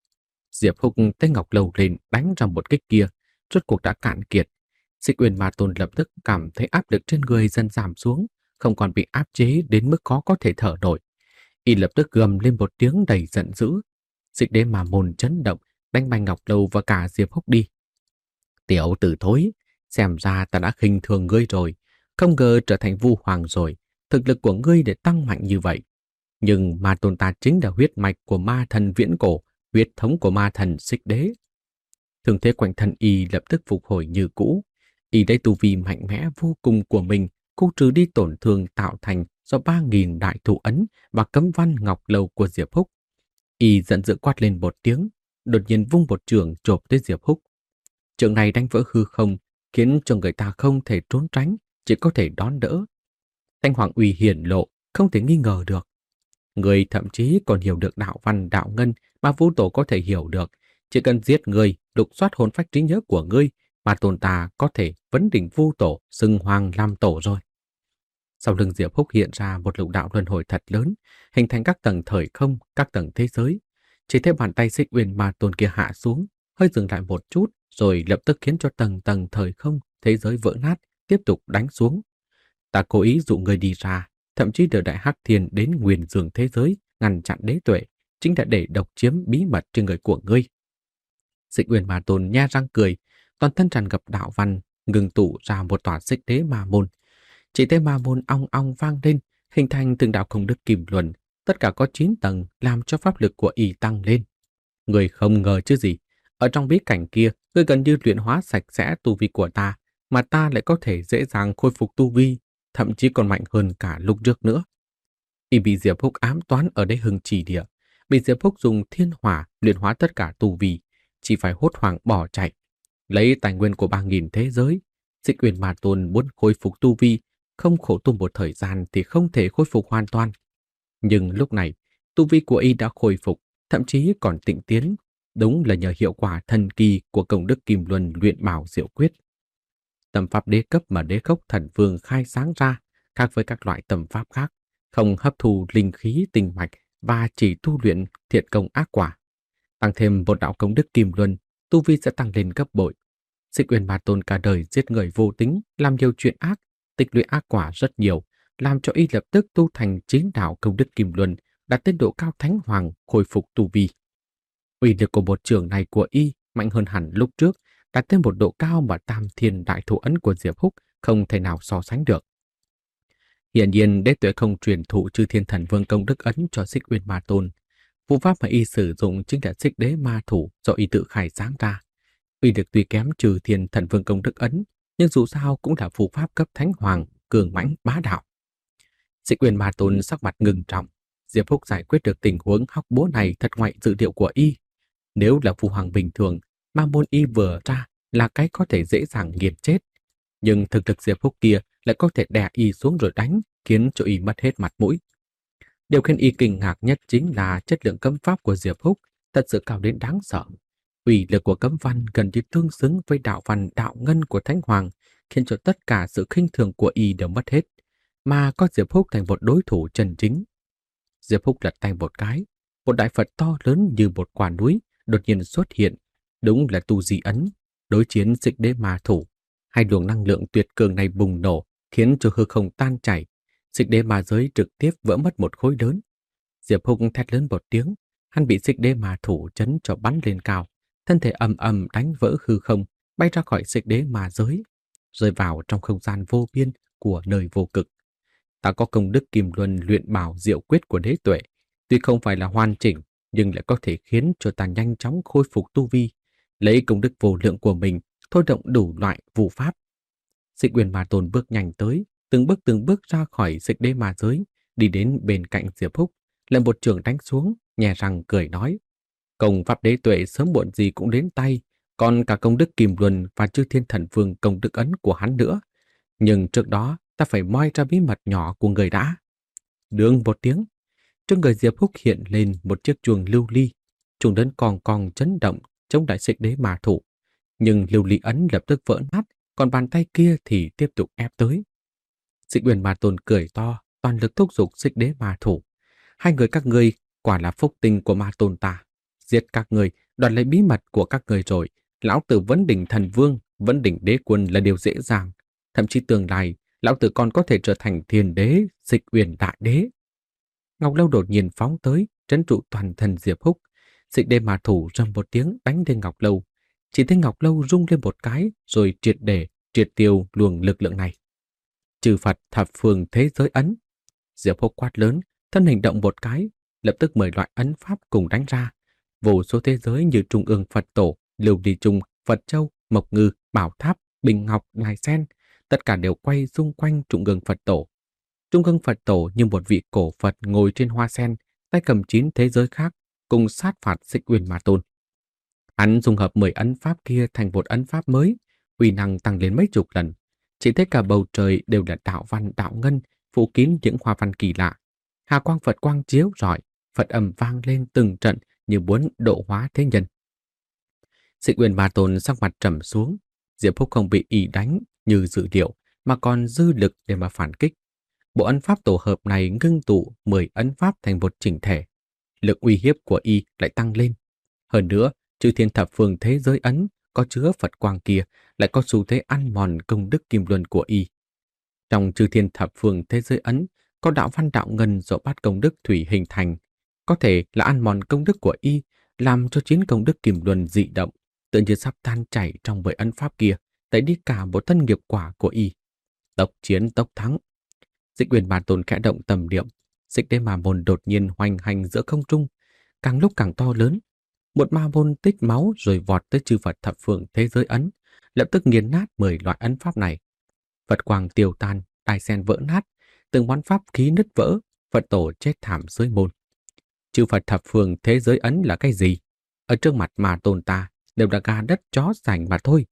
Diệp Húc tay ngọc lầu lên đánh ra một kích kia, rốt cuộc đã cạn kiệt. Xích Uyên Ma Tôn lập tức cảm thấy áp lực trên người dần giảm xuống, không còn bị áp chế đến mức khó có thể thở nổi. Y lập tức gầm lên một tiếng đầy giận dữ. Xích Đế Ma Môn chấn động, đánh bay ngọc lâu và cả Diệp Húc đi. Tiểu tử thối, xem ra ta đã khinh thường ngươi rồi, không ngờ trở thành vu hoàng rồi, thực lực của ngươi để tăng mạnh như vậy. Nhưng Ma Tôn ta chính là huyết mạch của ma thần viễn cổ, huyết thống của ma thần Xích Đế. Thương thế quanh thân y lập tức phục hồi như cũ. Y đây tu vi mạnh mẽ vô cùng của mình, khu trừ đi tổn thương tạo thành do ba nghìn đại thủ ấn và cấm văn ngọc lâu của Diệp Húc. Y giận dữ quát lên một tiếng, đột nhiên vung một trường chộp tới Diệp Húc. Trường này đánh vỡ hư không, khiến cho người ta không thể trốn tránh, chỉ có thể đón đỡ. Thanh hoàng uy hiển lộ, không thể nghi ngờ được. Người thậm chí còn hiểu được đạo văn đạo ngân mà vu tổ có thể hiểu được. Chỉ cần giết người, lục soát hồn phách trí nhớ của ngươi, mà tôn ta có thể vấn đỉnh vu tổ, xưng hoàng làm tổ rồi. Sau lưng Diệp Húc hiện ra một lục đạo luân hồi thật lớn, hình thành các tầng thời không, các tầng thế giới. Chỉ thấy bàn tay Xích Uyên Ma Tôn kia hạ xuống, hơi dừng lại một chút, rồi lập tức khiến cho tầng tầng thời không, thế giới vỡ nát, tiếp tục đánh xuống. Ta cố ý dụ người đi ra, thậm chí đợi Đại Hắc Thiên đến nguyền giường thế giới, ngăn chặn đế tuệ, chính là để độc chiếm bí mật trên người của ngươi. Xích Uyên Ma Tôn nha răng cười, toàn thân tràn ngập đạo văn, ngừng tụ ra một tòa xích đế ma môn. Chỉ thấy ma môn ong ong vang lên, hình thành từng đạo công đức kim luân, tất cả có chín tầng, làm cho pháp lực của y tăng lên. Người không ngờ chứ gì, ở trong bí cảnh kia, ngươi gần như luyện hóa sạch sẽ tu vi của ta, mà ta lại có thể dễ dàng khôi phục tu vi, thậm chí còn mạnh hơn cả lúc trước nữa. Y bị Diệp Húc ám toán ở đây hưng chỉ địa, bị Diệp Húc dùng thiên hỏa luyện hóa tất cả tu vi, chỉ phải hốt hoảng bỏ chạy. Lấy tài nguyên của ba nghìn thế giới, Xích Uyên Ma Tôn muốn khôi phục tu vi, không khổ tu một thời gian thì không thể khôi phục hoàn toàn. Nhưng lúc này, tu vi của y đã khôi phục, thậm chí còn tịnh tiến, đúng là nhờ hiệu quả thần kỳ của công đức Kim Luân luyện bảo diệu quyết. Tâm pháp đế cấp mà Đế Khốc Thần Vương khai sáng ra, khác với các loại tâm pháp khác, không hấp thu linh khí tinh mạch và chỉ tu luyện thiện công ác quả. Tăng thêm một đạo công đức Kim Luân, tu vi sẽ tăng lên gấp bội. Xích Uyên Ma Tôn cả đời giết người vô tính, làm nhiều chuyện ác, tích lũy ác quả rất nhiều, làm cho y lập tức tu thành chín đạo công đức Kim Luân, đạt tới độ cao thánh hoàng, khôi phục tu vi. Uy lực của một trường này của y mạnh hơn hẳn lúc trước, đạt tới một độ cao mà Tam Thiên Đại Thủ Ấn của Diệp Húc không thể nào so sánh được. Hiển nhiên, đế tuệ không truyền thụ Chư Thiên Thần Vương công đức ấn cho Xích Uyên Ma Tôn. Phù pháp mà y sử dụng chính là Xích Đế Ma Thủ do y tự khai sáng ra. Uy lực tuy kém Chư Thiên Thần Vương công đức ấn, nhưng dù sao cũng là phù pháp cấp thánh hoàng, cường mãnh bá đạo. Xích Uyên Ma Tôn sắc mặt ngưng trọng. Diệp Húc giải quyết được tình huống hóc búa này thật ngoại dự liệu của y. Nếu là phù hoàng bình thường, ma môn y vừa ra là cái có thể dễ dàng nghiền chết. Nhưng thực lực Diệp Húc kia lại có thể đè y xuống rồi đánh, khiến cho y mất hết mặt mũi. Điều khiến y kinh ngạc nhất chính là chất lượng cấm pháp của Diệp Húc thật sự cao đến đáng sợ. Uy lực của cấm văn gần như tương xứng với đạo văn đạo ngân của Thánh Hoàng, khiến cho tất cả sự khinh thường của y đều mất hết, mà có Diệp Húc thành một đối thủ chân chính. Diệp Húc lật tay một cái, một đại Phật to lớn như một quả núi đột nhiên xuất hiện, đúng là tu di ấn, đối chiến Xích Đế Ma Thủ. Hai luồng năng lượng tuyệt cường này bùng nổ, khiến cho hư không tan chảy, Xích Đế Ma giới trực tiếp vỡ mất một khối lớn. Diệp Húc thét lớn một tiếng, hắn bị Xích Đế Ma Thủ chấn cho bắn lên cao, thân thể ầm ầm đánh vỡ hư không, bay ra khỏi Xích Đế Ma giới, rơi vào trong không gian vô biên của nơi vô cực. Ta có công đức Kim Luân luyện bảo diệu quyết của đế tuệ, tuy không phải là hoàn chỉnh, nhưng lại có thể khiến cho ta nhanh chóng khôi phục tu vi, lấy công đức vô lượng của mình thôi động đủ loại vụ pháp. Xích Uyên Ma Tôn bước nhanh tới, từng bước từng bước ra khỏi Xích Đế Ma giới, đi đến bên cạnh Diệp Húc, lại một trường đánh xuống, nhè răng cười nói: công pháp đế tuệ sớm muộn gì cũng đến tay, còn cả công đức Kim Luân và Chư Thiên Thần Vương công đức ấn của hắn nữa. Nhưng trước đó ta phải moi ra bí mật nhỏ của người đã. Đương một tiếng, trên người Diệp Húc hiện lên một chiếc chuông lưu ly, chuông lớn cong cong chấn động chống đại Xích Đế Ma Thủ. Nhưng lưu ly ấn lập tức vỡ nát, còn bàn tay kia thì tiếp tục ép tới. Xích Uyên Ma Tôn cười to, toàn lực thúc giục Xích Đế Ma Thủ. Hai người các ngươi quả là phúc tinh của Ma Tôn ta. Giết các người, đoạt lấy bí mật của các người rồi, lão tử vấn đỉnh thần vương, vấn đỉnh đế quân là điều dễ dàng. Thậm chí tương lai, lão tử còn có thể trở thành thiên đế, Xích Uyên đại đế. Ngọc Lâu đột nhiên phóng tới, trấn trụ toàn thân Diệp Húc. Xích Đế Ma Thủ rầm một tiếng đánh lên Ngọc Lâu. Chỉ thấy Ngọc Lâu rung lên một cái, rồi triệt để, triệt tiêu luồng lực lượng này. Trừ Phật thập phương thế giới ấn. Diệp Húc quát lớn, thân hình động một cái, lập tức mười loại ấn pháp cùng đánh ra. Vô số thế giới như Trung ương Phật Tổ, Lưu Ly Trung, Phật Châu, Mộc Ngư, Bảo Tháp, Bình Ngọc, Đài Sen, tất cả đều quay xung quanh Trung ương Phật Tổ. Trung ương Phật Tổ như một vị cổ Phật ngồi trên hoa sen, tay cầm chín thế giới khác, cùng sát phạt Xích Uyên Ma Tôn. Hắn dung hợp mười ấn pháp kia thành một ấn pháp mới, uy năng tăng lên mấy chục lần. Chỉ thấy cả bầu trời đều là đạo văn đạo ngân, phủ kín những hoa văn kỳ lạ. Hà quang Phật quang chiếu rọi, Phật âm vang lên từng trận như muốn độ hóa thế nhân. Xích Uyên Ma Tôn sắc mặt trầm xuống, Diệp Húc không bị y đánh như dự liệu, mà còn dư lực để mà phản kích. Bộ ấn pháp tổ hợp này ngưng tụ mười ấn pháp thành một chỉnh thể. Lực uy hiếp của y lại tăng lên. Hơn nữa, chư thiên thập phương thế giới ấn có chứa Phật quang kia lại có xu thế ăn mòn công đức kim luân của y. Trong chư thiên thập phương thế giới ấn có đạo văn đạo ngân do bát công đức thủy hình thành, có thể là ăn mòn công đức của y, làm cho chín công đức kim luân dị động, tự như sắp tan chảy trong bởi ấn pháp kia, tẩy đi cả một thân nghiệp quả của y. Tốc chiến tốc thắng. Dịch Uyển Ma Tôn khẽ động tầm niệm, Xích Đế Ma Môn đột nhiên hoành hành giữa không trung, càng lúc càng to lớn. Một ma môn tích máu rồi vọt tới chư Phật thập phương thế giới ấn, lập tức nghiền nát mười loại ấn pháp này. Phật quang tiêu tan, đài sen vỡ nát, từng món pháp khí nứt vỡ, Phật tổ chết thảm dưới môn. Chư Phật thập phương thế giới ấn là cái gì? Ở trước mặt Ma Tôn ta đều là gà đất chó sành mà thôi.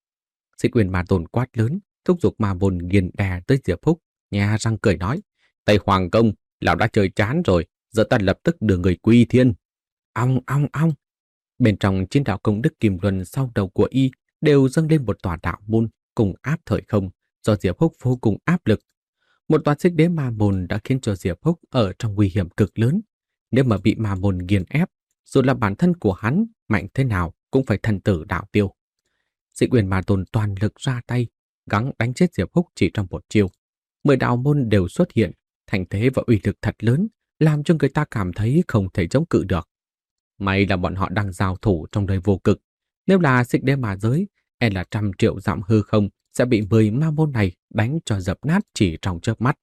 Xích Uyển Ma Tôn quát lớn, thúc giục ma môn nghiền đè tới Diệp Húc, nhà răng cười nói: Tây Hoàng Công, lão đã chơi chán rồi, giờ ta lập tức đưa người quy thiên. Ong ong ong. Bên trong chín đạo công đức kim luân sau đầu của y đều dâng lên một tòa đạo môn cùng áp thời không, do Diệp Húc vô cùng áp lực. Một tòa Xích Đế ma môn đã khiến cho Diệp Húc ở trong nguy hiểm cực lớn. Nếu mà bị ma môn nghiền ép, dù là bản thân của hắn mạnh thế nào cũng phải thần tử đạo tiêu. Xích Uyển Ma Tôn toàn lực ra tay, gắng đánh chết Diệp Húc chỉ trong một chiêu. Mười đạo môn đều xuất hiện, thành thế và uy lực thật lớn, làm cho người ta cảm thấy không thể chống cự được. May là bọn họ đang giao thủ trong đời vô cực. Nếu là Xích Đế ma giới, e là trăm triệu dặm hư không sẽ bị mười ma môn này đánh cho dập nát chỉ trong chớp mắt.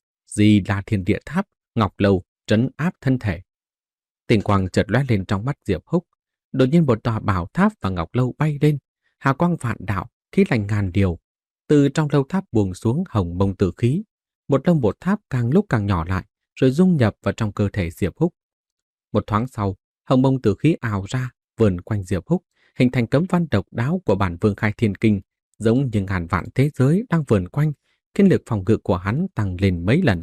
Di là Thiên Địa Tháp, Ngọc Lâu trấn áp thân thể. Tình quang chợt lóe lên trong mắt Diệp Húc. Đột nhiên một tòa bảo tháp và Ngọc Lâu bay lên, hào quang vạn đạo, khí lành ngàn điều. Từ trong lâu tháp buông xuống hồng mông tử khí. Một lông một tháp càng lúc càng nhỏ lại, rồi dung nhập vào trong cơ thể Diệp Húc. Một thoáng sau, hồng mông tử khí ào ra, vờn quanh Diệp Húc, hình thành cấm văn độc đáo của bản Vương Khai Thiên Kinh, giống như ngàn vạn thế giới đang vờn quanh, khiến lực phòng ngự của hắn tăng lên mấy lần.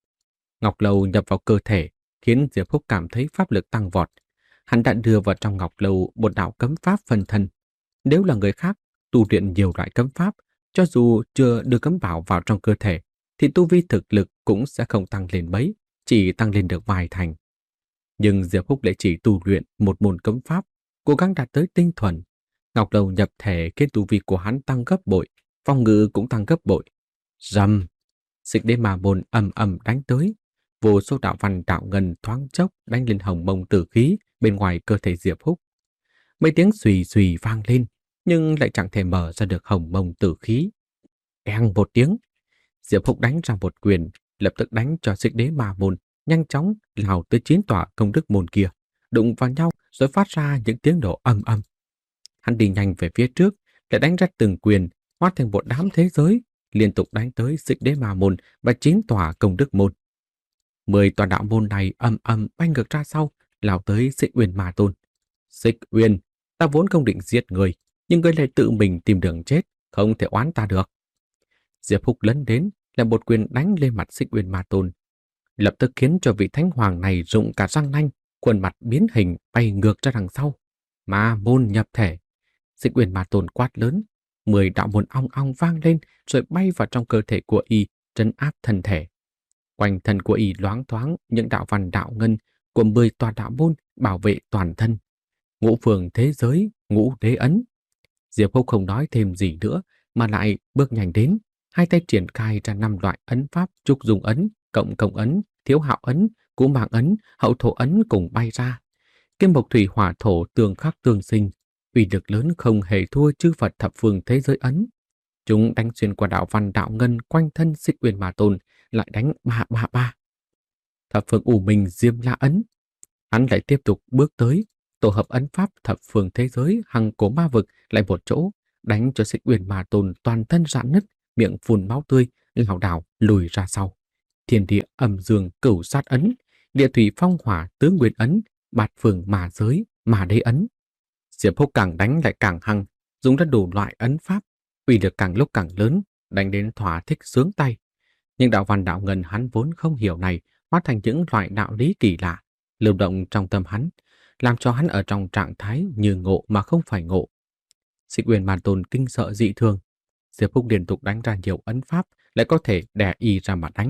Ngọc Lâu nhập vào cơ thể, khiến Diệp Húc cảm thấy pháp lực tăng vọt. Hắn đã đưa vào trong Ngọc Lâu một đạo cấm pháp phân thân. Nếu là người khác, tu luyện nhiều loại cấm pháp, cho dù chưa đưa cấm bảo vào trong cơ thể, thì tu vi thực lực cũng sẽ không tăng lên mấy, chỉ tăng lên được vài thành. Nhưng Diệp Húc lại chỉ tu luyện một môn cấm pháp, cố gắng đạt tới tinh thuần. Ngọc Lâu nhập thể khiến tu vi của hắn tăng gấp bội, phòng ngự cũng tăng gấp bội. Rầm! Xích Đế ma môn ầm ầm đánh tới, vô số đạo văn đạo ngân thoáng chốc đánh lên hồng mông tử khí bên ngoài cơ thể Diệp Húc. Mấy tiếng xùy xùy vang lên, nhưng lại chẳng thể mở ra được hồng mông tử khí. Eng một tiếng, Diệp Húc đánh ra một quyền, lập tức đánh cho Xích Đế ma môn nhanh chóng lao tới chín tòa công đức môn kia, đụng vào nhau rồi phát ra những tiếng nổ ầm ầm. Hắn đi nhanh về phía trước, lại đánh ra từng quyền, hóa thành một đám thế giới, liên tục đánh tới Xích Đế ma môn và chín tòa công đức môn. Mười tòa đạo môn này ầm ầm bay ngược ra sau, lao tới Xích Uyển Ma Tôn. Xích Uyển, ta vốn không định giết người, nhưng ngươi lại tự mình tìm đường chết, không thể oán ta được. Diệp Húc lấn đến, là một quyền đánh lên mặt Xích Uyển Ma Tôn, lập tức khiến cho vị thánh hoàng này rụng cả răng nanh, khuôn mặt biến hình bay ngược ra đằng sau. Ma môn nhập thể. Xích Uyển Ma Tôn quát lớn, mười đạo môn ong ong vang lên rồi bay vào trong cơ thể của y, trấn áp thân thể. Quanh thân của y loáng thoáng những đạo văn đạo ngân của mười tòa đạo môn bảo vệ toàn thân. Ngũ phương thế giới, ngũ đế ấn. Diệp Húc không nói thêm gì nữa mà lại bước nhanh đến, hai tay triển khai ra năm loại ấn pháp trúc dung ấn, cộng công ấn, thiếu hạo ấn, cú mạng ấn, hậu thổ ấn cùng bay ra. Kim mộc thủy hỏa thổ tương khắc tương sinh, uy lực lớn không hề thua chư Phật thập phương thế giới ấn. Chúng đánh xuyên qua đạo văn đạo ngân quanh thân Xích Uyển Ma Tôn, lại đánh ba ba ba. Thập phương U Minh Diêm La ấn. Hắn lại tiếp tục bước tới, tổ hợp ấn pháp thập phương thế giới hằng cổ ma vực lại một chỗ, đánh cho Xích Uyển Ma Tôn toàn thân rạn nứt, miệng phun máu tươi, lảo đảo lùi ra sau. Thiên địa âm dương cửu sát ấn, địa thủy phong hỏa tứ nguyên ấn, bát phương mà giới, mà đế ấn. Diệp Húc càng đánh lại càng hăng, dùng ra đủ loại ấn pháp, uy lực càng lúc càng lớn, đánh đến thỏa thích sướng tay. Nhưng đạo văn đạo ngân hắn vốn không hiểu này hóa thành những loại đạo lý kỳ lạ, lưu động trong tâm hắn, làm cho hắn ở trong trạng thái như ngộ mà không phải ngộ. Xích Uyển Ma Tôn kinh sợ dị thường. Diệp Húc liên tục đánh ra nhiều ấn pháp, lại có thể đè y ra mà đánh.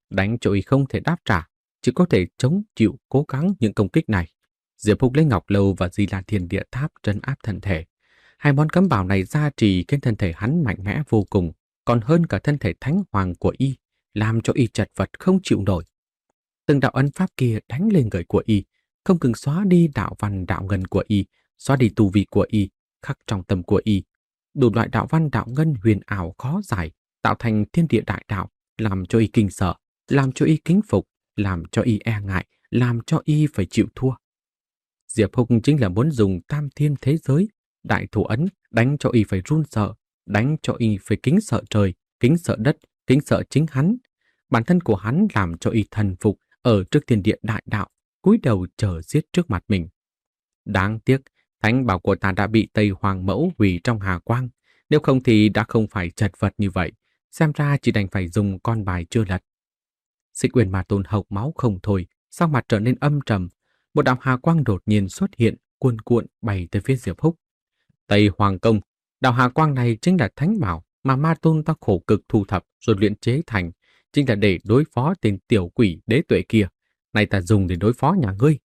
đánh cho y không thể đáp trả, chỉ có thể chống chịu cố gắng những công kích này. Diệp Húc lấy Ngọc Lâu và Di La Thiên Địa Tháp trấn áp thân thể. Hai món cấm bảo này gia trì khiến thân thể hắn mạnh mẽ vô cùng, còn hơn cả thân thể thánh hoàng của y, làm cho y chật vật không chịu nổi. Từng đạo ấn pháp kia đánh lên người của y, không ngừng xóa đi đạo văn đạo ngân của y, xóa đi tu vi của y, khắc trong tâm của y. Đủ loại đạo văn đạo ngân huyền ảo khó giải, tạo thành thiên địa đại đạo, làm cho y kinh sợ, làm cho y kính phục, làm cho y e ngại, làm cho y phải chịu thua. Diệp Húc chính là muốn dùng tam thiên thế giới, đại thủ ấn đánh cho y phải run sợ, đánh cho y phải kính sợ trời, kính sợ đất, kính sợ chính hắn. Bản thân của hắn làm cho y thần phục ở trước thiên địa đại đạo, cúi đầu chờ giết trước mặt mình. Đáng tiếc, thánh bảo của ta đã bị Tây Hoàng Mẫu hủy trong hà quang, nếu không thì đã không phải chật vật như vậy, xem ra chỉ đành phải dùng con bài chưa lật. Xích Uyên Ma Tôn hộc máu không thôi, sắc mặt trở nên âm trầm, một đạo hà quang đột nhiên xuất hiện, cuồn cuộn bay tới phía Diệp Húc. Tây Hoàng Công, đạo hà quang này chính là thánh bảo mà Ma Tôn ta khổ cực thu thập rồi luyện chế thành, chính là để đối phó tên tiểu quỷ đế tuệ kia, này ta dùng để đối phó nhà ngươi.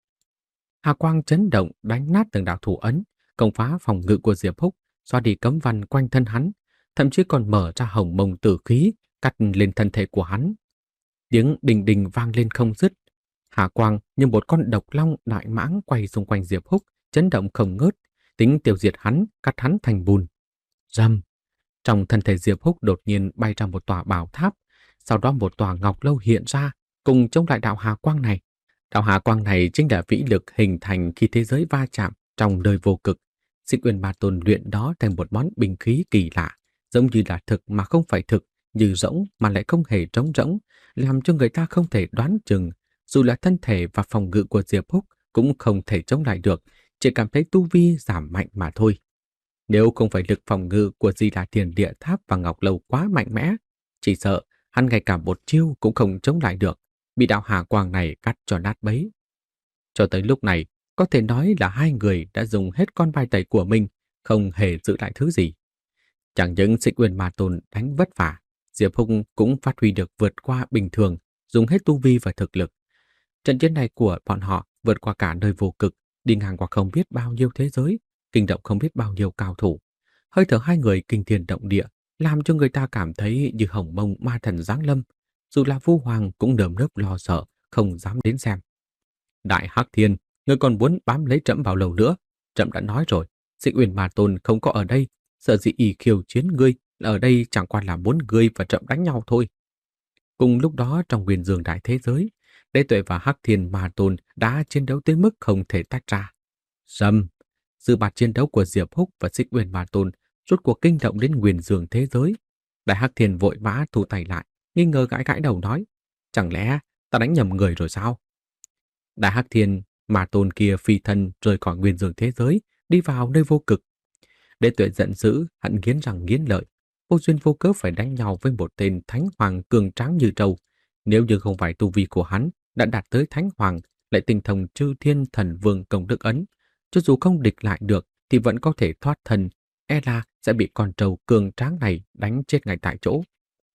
Hà quang chấn động đánh nát từng đạo thủ ấn, công phá phòng ngự của Diệp Húc, xóa đi cấm văn quanh thân hắn, thậm chí còn mở ra hồng mông tử khí cắt lên thân thể của hắn. Tiếng đình đình vang lên không dứt. Hà quang như một con độc long đại mãng quay xung quanh Diệp Húc, chấn động không ngớt, tính tiêu diệt hắn, cắt hắn thành bùn. Rầm! Trong thân thể Diệp Húc đột nhiên bay ra một tòa bảo tháp, sau đó một tòa ngọc lâu hiện ra, cùng chống lại đạo hà quang này. Đạo hà quang này chính là vĩ lực hình thành khi thế giới va chạm trong đời vô cực. Xích Uyên Ma Tôn luyện đó thành một món binh khí kỳ lạ, giống như là thực mà không phải thực, như rỗng mà lại không hề trống rỗng, làm cho người ta không thể đoán chừng. Dù là thân thể và phòng ngự của Diệp Húc cũng không thể chống lại được, chỉ cảm thấy tu vi giảm mạnh mà thôi. Nếu không phải lực phòng ngự của Di La Thiên Địa Tháp và Ngọc Lâu quá mạnh mẽ, chỉ sợ hắn ngay cả một chiêu cũng không chống lại được, bị đạo hà quang này cắt cho nát bấy. Cho tới lúc này, có thể nói là hai người đã dùng hết con bài tẩy của mình, không hề giữ lại thứ gì. Chẳng những Xích Uyên Ma Tôn đánh vất vả, Diệp Húc cũng phát huy được vượt qua bình thường, dùng hết tu vi và thực lực. Trận chiến này của bọn họ vượt qua cả nơi vô cực, đi ngang qua không biết bao nhiêu thế giới, kinh động không biết bao nhiêu cao thủ. Hơi thở hai người kinh thiên động địa, làm cho người ta cảm thấy như hồng mông ma thần giáng lâm. Dù là Vu Hoàng cũng nơm nớp lo sợ, không dám đến xem. Đại Hắc Thiên, ngươi còn muốn bám lấy trẫm vào lâu nữa? Trẫm đã nói rồi, Xích Uyên Ma Tôn không có ở đây, sợ gì y khiêu chiến ngươi, ở đây chẳng qua là muốn ngươi và trẫm đánh nhau thôi. Cùng lúc đó trong Nguyên Dương đại thế giới, Đế Tuệ và Hắc Thiên Ma Tôn đã chiến đấu tới mức không thể tách ra. Rầm, dư bạt chiến đấu của Diệp Húc và Xích Uyên Ma Tôn rốt cuộc kinh động đến Nguyên Dương thế giới. Đại Hắc Thiên vội vã thu tay lại, nghi ngờ gãi gãi đầu nói, chẳng lẽ ta đánh nhầm người rồi sao? Đại Hắc Thiên Ma Tôn kia phi thân rời khỏi Nguyên Dương thế giới, đi vào nơi vô cực. Đế Tuệ giận dữ, hận nghiến răng nghiến lợi, vô duyên vô cớ phải đánh nhau với một tên thánh hoàng cường tráng như trâu. Nếu như không phải tu vi của hắn đã đạt tới thánh hoàng, lại tinh thông chư thiên thần vương công đức ấn, cho dù không địch lại được thì vẫn có thể thoát thân, e là sẽ bị con trâu cường tráng này đánh chết ngay tại chỗ.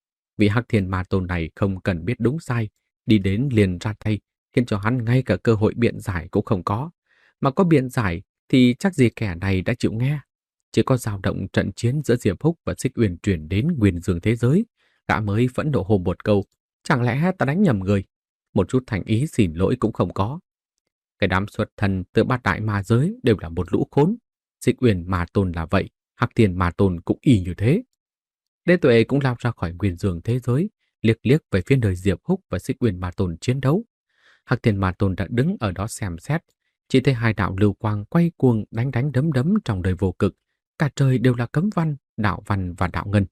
Vị Hắc Thiên Ma Tôn này không cần biết đúng sai, đi đến liền ra tay, khiến cho hắn ngay cả cơ hội biện giải cũng không có. Mà có biện giải thì chắc gì kẻ này đã chịu nghe. Chỉ có dao động trận chiến giữa Diệp Húc và Xích Uyên chuyển đến Nguyên Dương thế giới, gã mới phẫn nộ hô một câu, chẳng lẽ ta đánh nhầm người? Một chút thành ý xin lỗi cũng không có. Cái đám xuất thần từ bát đại ma giới đều là một lũ khốn. Xích Uyên Ma Tôn là vậy, Hắc Thiên Ma Tôn cũng y như thế. Đế Tuệ cũng lao ra khỏi Nguyên Dương thế giới, liếc liếc về phía nơi Diệp Húc và Xích Uyên Ma Tôn chiến đấu. Hắc Thiên Ma Tôn đã đứng ở đó xem xét, chỉ thấy hai đạo lưu quang quay cuồng đánh đánh đấm đấm trong đời vô cực, cả trời đều là cấm văn, đạo văn và đạo ngân.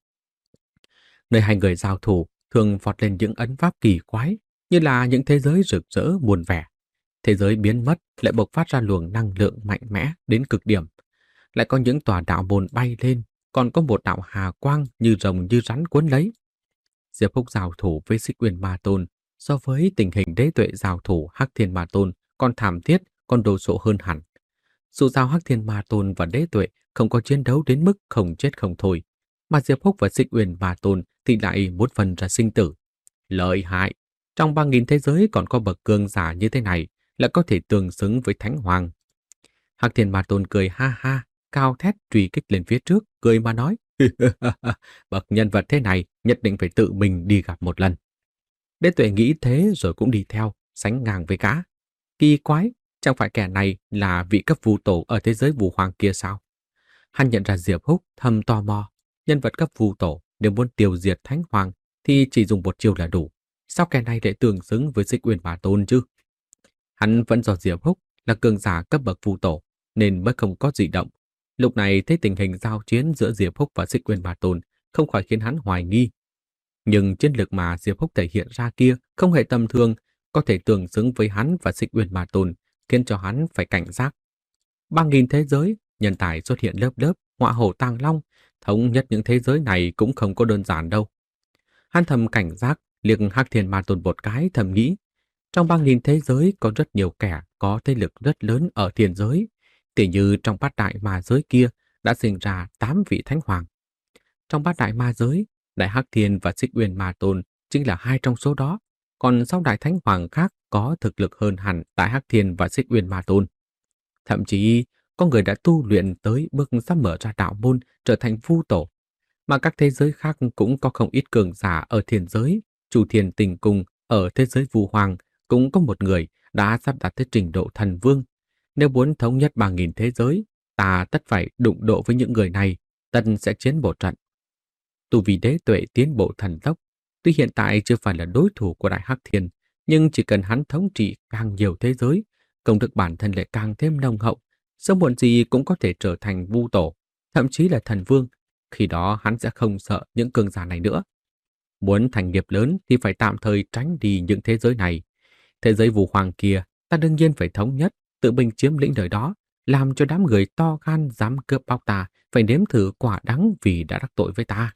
Nơi hai người giao thủ thường vọt lên những ấn pháp kỳ quái, như là những thế giới rực rỡ muôn vẻ. Thế giới biến mất lại bộc phát ra luồng năng lượng mạnh mẽ đến cực điểm. Lại có những tòa đạo môn bay lên, còn có một đạo hà quang như rồng như rắn cuốn lấy. Diệp Húc giao thủ với Xích Uyên Ma Tôn so với tình hình Đế Tuệ giao thủ Hắc Thiên Ma Tôn còn thảm thiết, còn đồ sộ hơn hẳn. Dù sao Hắc Thiên Ma Tôn và Đế Tuệ không có chiến đấu đến mức không chết không thôi, mà Diệp Húc và Xích Uyên Ma Tôn thì lại muốn phần ra sinh tử. Lợi hại! Trong ba nghìn thế giới còn có bậc cường giả như thế này là có thể tương xứng với Thánh Hoàng. Hắc Thiên Ma Tôn cười ha ha, cao thét truy kích lên phía trước, cười mà nói. Bậc nhân vật thế này nhất định phải tự mình đi gặp một lần. Đế Tuệ nghĩ thế rồi cũng đi theo, sánh ngang với gã. Kỳ quái, chẳng phải kẻ này là vị cấp vu tổ ở thế giới vu hoàng kia sao? Hắn nhận ra Diệp Húc thầm tò mò, nhân vật cấp vu tổ nếu muốn tiêu diệt Thánh Hoàng thì chỉ dùng một chiêu là đủ. Sao kẻ này lại tương xứng với Xích Uyên Ma Tôn chứ? Hắn vẫn do Diệp Húc là cường giả cấp bậc vu tổ nên mới không có dị động. Lúc này thấy tình hình giao chiến giữa Diệp Húc và Xích Uyên Ma Tôn không khỏi khiến hắn hoài nghi. Nhưng chiến lược mà Diệp Húc thể hiện ra kia không hề tầm thường, có thể tương xứng với hắn và Xích Uyên Ma Tôn, khiến cho hắn phải cảnh giác. Ba nghìn thế giới, nhân tài xuất hiện lớp lớp, họa hổ tàng long, thống nhất những thế giới này cũng không có đơn giản đâu. Hắn thầm cảnh giác, liếc Hắc Thiên Ma Tôn một cái, thầm nghĩ, trong ba nghìn thế giới có rất nhiều kẻ có thế lực rất lớn ở thiên giới, tỉ như trong bát đại ma giới kia đã sinh ra tám vị thánh hoàng. Trong bát đại ma giới, Đại Hắc Thiên và Xích Uyên Ma Tôn chính là hai trong số đó, còn sáu đại thánh hoàng khác có thực lực hơn hẳn Đại Hắc Thiên và Xích Uyên Ma Tôn. Thậm chí có người đã tu luyện tới bước sắp mở ra đạo môn trở thành vu tổ, mà các thế giới khác cũng có không ít cường giả ở thiên giới. Chu Thiên Tình Cung ở thế giới vu hoàng cũng có một người đã sắp đạt tới trình độ thần vương. Nếu muốn thống nhất ba nghìn thế giới, ta tất phải đụng độ với những người này, tất sẽ chiến một trận. Tu vi Đế Tuệ tiến bộ thần tốc, tuy hiện tại chưa phải là đối thủ của Đại Hắc Thiên, nhưng chỉ cần hắn thống trị càng nhiều thế giới, công đức bản thân lại càng thêm nồng hậu, sớm muộn gì cũng có thể trở thành vu tổ, thậm chí là thần vương. Khi đó hắn sẽ không sợ những cường giả này nữa. Muốn thành nghiệp lớn thì phải tạm thời tránh đi những thế giới này. Thế giới vu hoàng kia, ta đương nhiên phải thống nhất, tự mình chiếm lĩnh nơi đó, làm cho đám người to gan dám cướp bóc ta phải nếm thử quả đắng vì đã đắc tội với ta.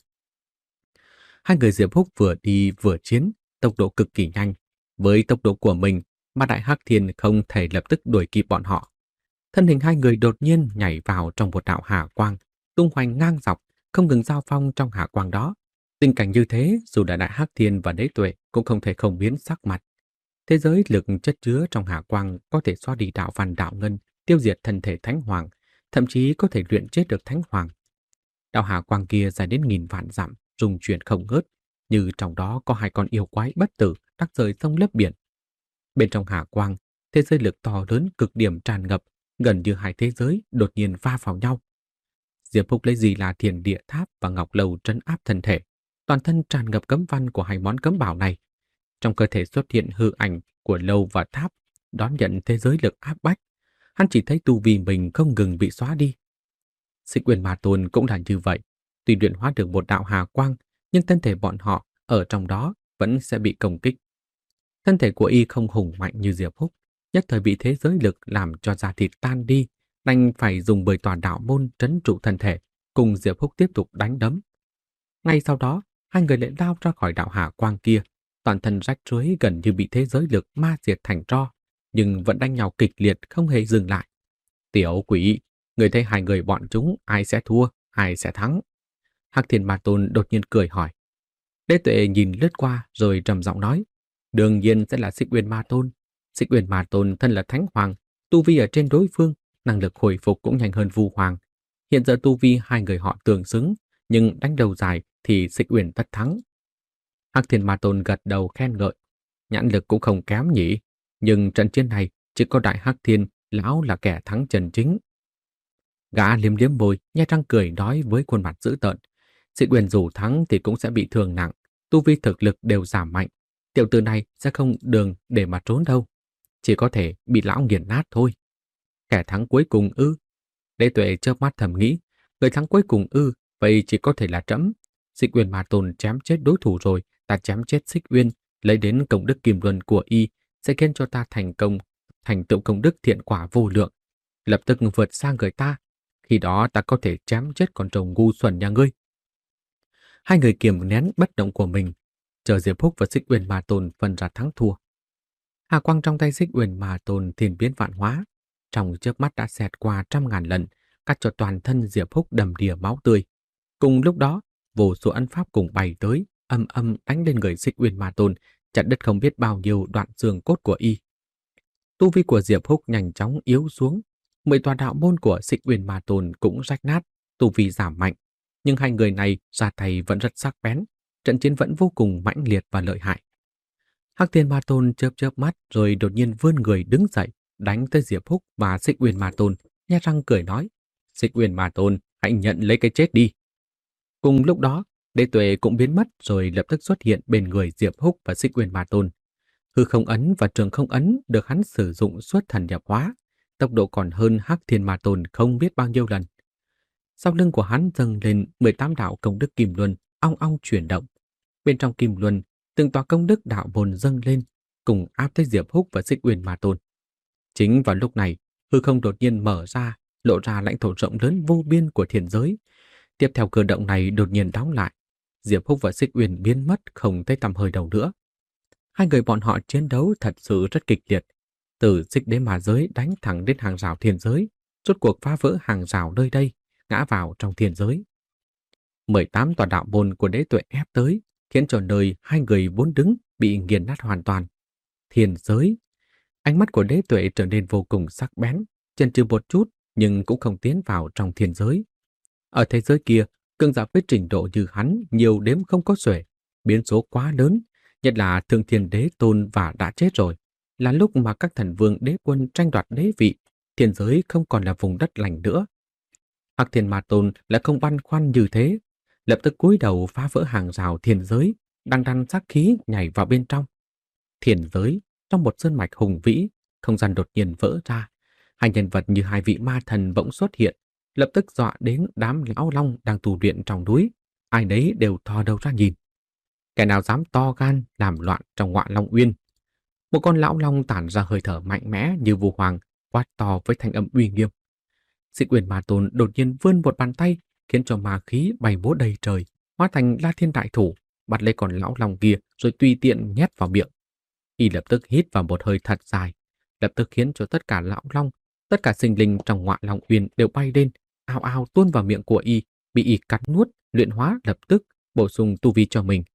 Hai người Diệp Húc vừa đi vừa chiến, tốc độ cực kỳ nhanh. Với tốc độ của mình mà Đại Hắc Thiên không thể lập tức đuổi kịp bọn họ. Thân hình hai người đột nhiên nhảy vào trong một đạo hà quang, tung hoành ngang dọc, không ngừng giao phong trong hà quang đó. Tình cảnh như thế, dù là Đại Hắc Thiên và Đế Tuệ cũng không thể không biến sắc mặt. Thế giới lực chất chứa trong hà quang có thể xóa đi đạo văn đạo ngân, tiêu diệt thân thể Thánh Hoàng, thậm chí có thể luyện chết được Thánh Hoàng. Đạo hà quang kia dài đến nghìn vạn dặm, rung chuyển không ngớt, như trong đó có hai con yêu quái bất tử đắc rời sông lấp biển. Bên trong hà quang, thế giới lực to lớn cực điểm tràn ngập, gần như hai thế giới đột nhiên va vào nhau. Diệp Húc lấy gì là Thiền Địa Tháp và Ngọc Lầu trấn áp thân thể, toàn thân tràn ngập cấm văn của hai món cấm bảo này. Trong cơ thể xuất hiện hư ảnh của Lầu và Tháp, đón nhận thế giới lực áp bách. Hắn chỉ thấy tu vi mình không ngừng bị xóa đi. Xích Uyên Ma Tôn cũng là như vậy. Tuy luyện hóa được một đạo hà quang, nhưng thân thể bọn họ ở trong đó vẫn sẽ bị công kích. Thân thể của y không hùng mạnh như Diệp Húc, nhất thời bị thế giới lực làm cho da thịt tan đi, đành phải dùng bười tòa đạo môn trấn trụ thân thể, cùng Diệp Húc tiếp tục đánh đấm. Ngay sau đó, hai người lại lao ra khỏi đạo hà quang kia, toàn thân rách rưới gần như bị thế giới lực ma diệt thành tro, nhưng vẫn đánh nhau kịch liệt không hề dừng lại. Tiểu quỷ, người thấy hai người bọn chúng ai sẽ thua, ai sẽ thắng? Hắc Thiên Ma Tôn đột nhiên cười hỏi. Đế Tuệ nhìn lướt qua rồi trầm giọng nói, đương nhiên sẽ là Xích Uyên Ma Tôn. Xích Uyên Ma Tôn thân là Thánh Hoàng, tu vi ở trên đối phương, năng lực hồi phục cũng nhanh hơn Vu Hoàng. Hiện giờ tu vi hai người họ tương xứng, nhưng đánh đầu dài thì Xích Uyên tất thắng. Hắc Thiên Ma Tôn gật đầu khen ngợi, nhãn lực cũng không kém nhỉ, nhưng trận chiến này chỉ có Đại Hắc Thiên lão là kẻ thắng chân chính. Gã liếm liếm môi, nhe răng cười nói với khuôn mặt dữ tợn, Xích Uyên dù thắng thì cũng sẽ bị thương nặng, tu vi thực lực đều giảm mạnh, tiểu tử này sẽ không đường để mà trốn đâu, chỉ có thể bị lão nghiền nát thôi. Kẻ thắng cuối cùng ư? Đế Tuệ chớp mắt thầm nghĩ, người thắng cuối cùng ư, vậy chỉ có thể là trẫm. Xích Uyên Ma Tôn chém chết đối thủ rồi, ta chém chết Xích Uyên, lấy đến công đức kim luân của y, sẽ khiến cho ta thành công, thành tựu công đức thiện quả vô lượng, lập tức vượt sang người ta. Khi đó ta có thể chém chết con trâu ngu xuẩn nhà ngươi. Hai người kiềm nén bất động của mình, chờ Diệp Húc và Xích Uyên Ma Tôn phân ra thắng thua. Hà quang trong tay Xích Uyên Ma Tôn thiên biến vạn hóa, trong chớp mắt đã xẹt qua trăm ngàn lần, cắt cho toàn thân Diệp Húc đầm đìa máu tươi. Cùng lúc đó, vô số ân pháp cùng bay tới, âm âm đánh lên người Xích Uyên Ma Tôn, chặt đứt không biết bao nhiêu đoạn xương cốt của y. Tu vi của Diệp Húc nhanh chóng yếu xuống, mười tòa đạo môn của Xích Uyên Ma Tôn cũng rách nát, tu vi giảm mạnh, nhưng hai người này ra tay vẫn rất sắc bén, trận chiến vẫn vô cùng mãnh liệt và lợi hại. Hắc Thiên Ma Tôn chớp chớp mắt rồi đột nhiên vươn người đứng dậy, đánh tới Diệp Húc và Xích Uyên Ma Tôn, nhe răng cười nói: "Xích Uyên Ma Tôn, hãy nhận lấy cái chết đi." Cùng lúc đó, Đế Tuệ cũng biến mất rồi lập tức xuất hiện bên người Diệp Húc và Xích Uyên Ma Tôn. Hư không ấn và trường không ấn được hắn sử dụng xuất thần nhập hóa, tốc độ còn hơn Hắc Thiên Ma Tôn không biết bao nhiêu lần. Sau lưng của hắn dâng lên mười tám đạo công đức kim luân, ong ong chuyển động. Bên trong kim luân, từng tòa công đức đạo môn dâng lên, cùng áp tới Diệp Húc và Xích Uyên Ma Tôn. Chính vào lúc này, hư không đột nhiên mở ra, lộ ra lãnh thổ rộng lớn vô biên của thiên giới. Tiếp theo cử động này đột nhiên đóng lại, Diệp Húc và Xích Uyên biến mất không thấy tăm hơi đâu nữa. Hai người bọn họ chiến đấu thật sự rất kịch liệt, từ Xích Đế Ma Giới đánh thẳng đến hàng rào thiên giới, rốt cuộc phá vỡ hàng rào nơi đây, ngã vào trong thiên giới. mười tám tòa đạo môn của Đế Tuệ ép tới, khiến cho nơi hai người vốn đứng bị nghiền nát hoàn toàn. Thiên giới, ánh mắt của Đế Tuệ trở nên vô cùng sắc bén, chần chừ một chút nhưng cũng không tiến vào trong thiên giới. Ở thế giới kia, cường giả với trình độ như hắn nhiều đếm không có xuể, biến số quá lớn, nhất là Thương Thiên Đế Tôn và đã chết rồi, là lúc mà các thần vương đế quân tranh đoạt đế vị, thiên giới không còn là vùng đất lành nữa. Hắc Thiên Ma Tôn lại không băn khoăn như thế, lập tức cúi đầu phá vỡ hàng rào thiên giới, đằng đằng sát khí nhảy vào bên trong. Thiên giới, trong một sơn mạch hùng vĩ, không gian đột nhiên vỡ ra, hai nhân vật như hai vị ma thần bỗng xuất hiện, lập tức dọa đến đám lão long đang tù luyện trong núi, ai nấy đều thò đầu ra nhìn. Kẻ nào dám to gan làm loạn trong Ngọa Long Uyên? Một con lão long tản ra hơi thở mạnh mẽ như vu hoàng, quát to với thanh âm uy nghiêm. Xích Uyên Ma Tôn đột nhiên vươn một bàn tay, khiến cho ma khí bay múa đầy trời, hóa thành La Thiên Đại Thủ, bắt lấy con lão long kia rồi tùy tiện nhét vào miệng. Y lập tức hít vào một hơi thật dài, lập tức khiến cho tất cả lão long, tất cả sinh linh trong Ngọa Long Uyên đều bay lên, ào ào tuôn vào miệng của Y, bị Y cắn nuốt, luyện hóa lập tức bổ sung tu vi cho mình.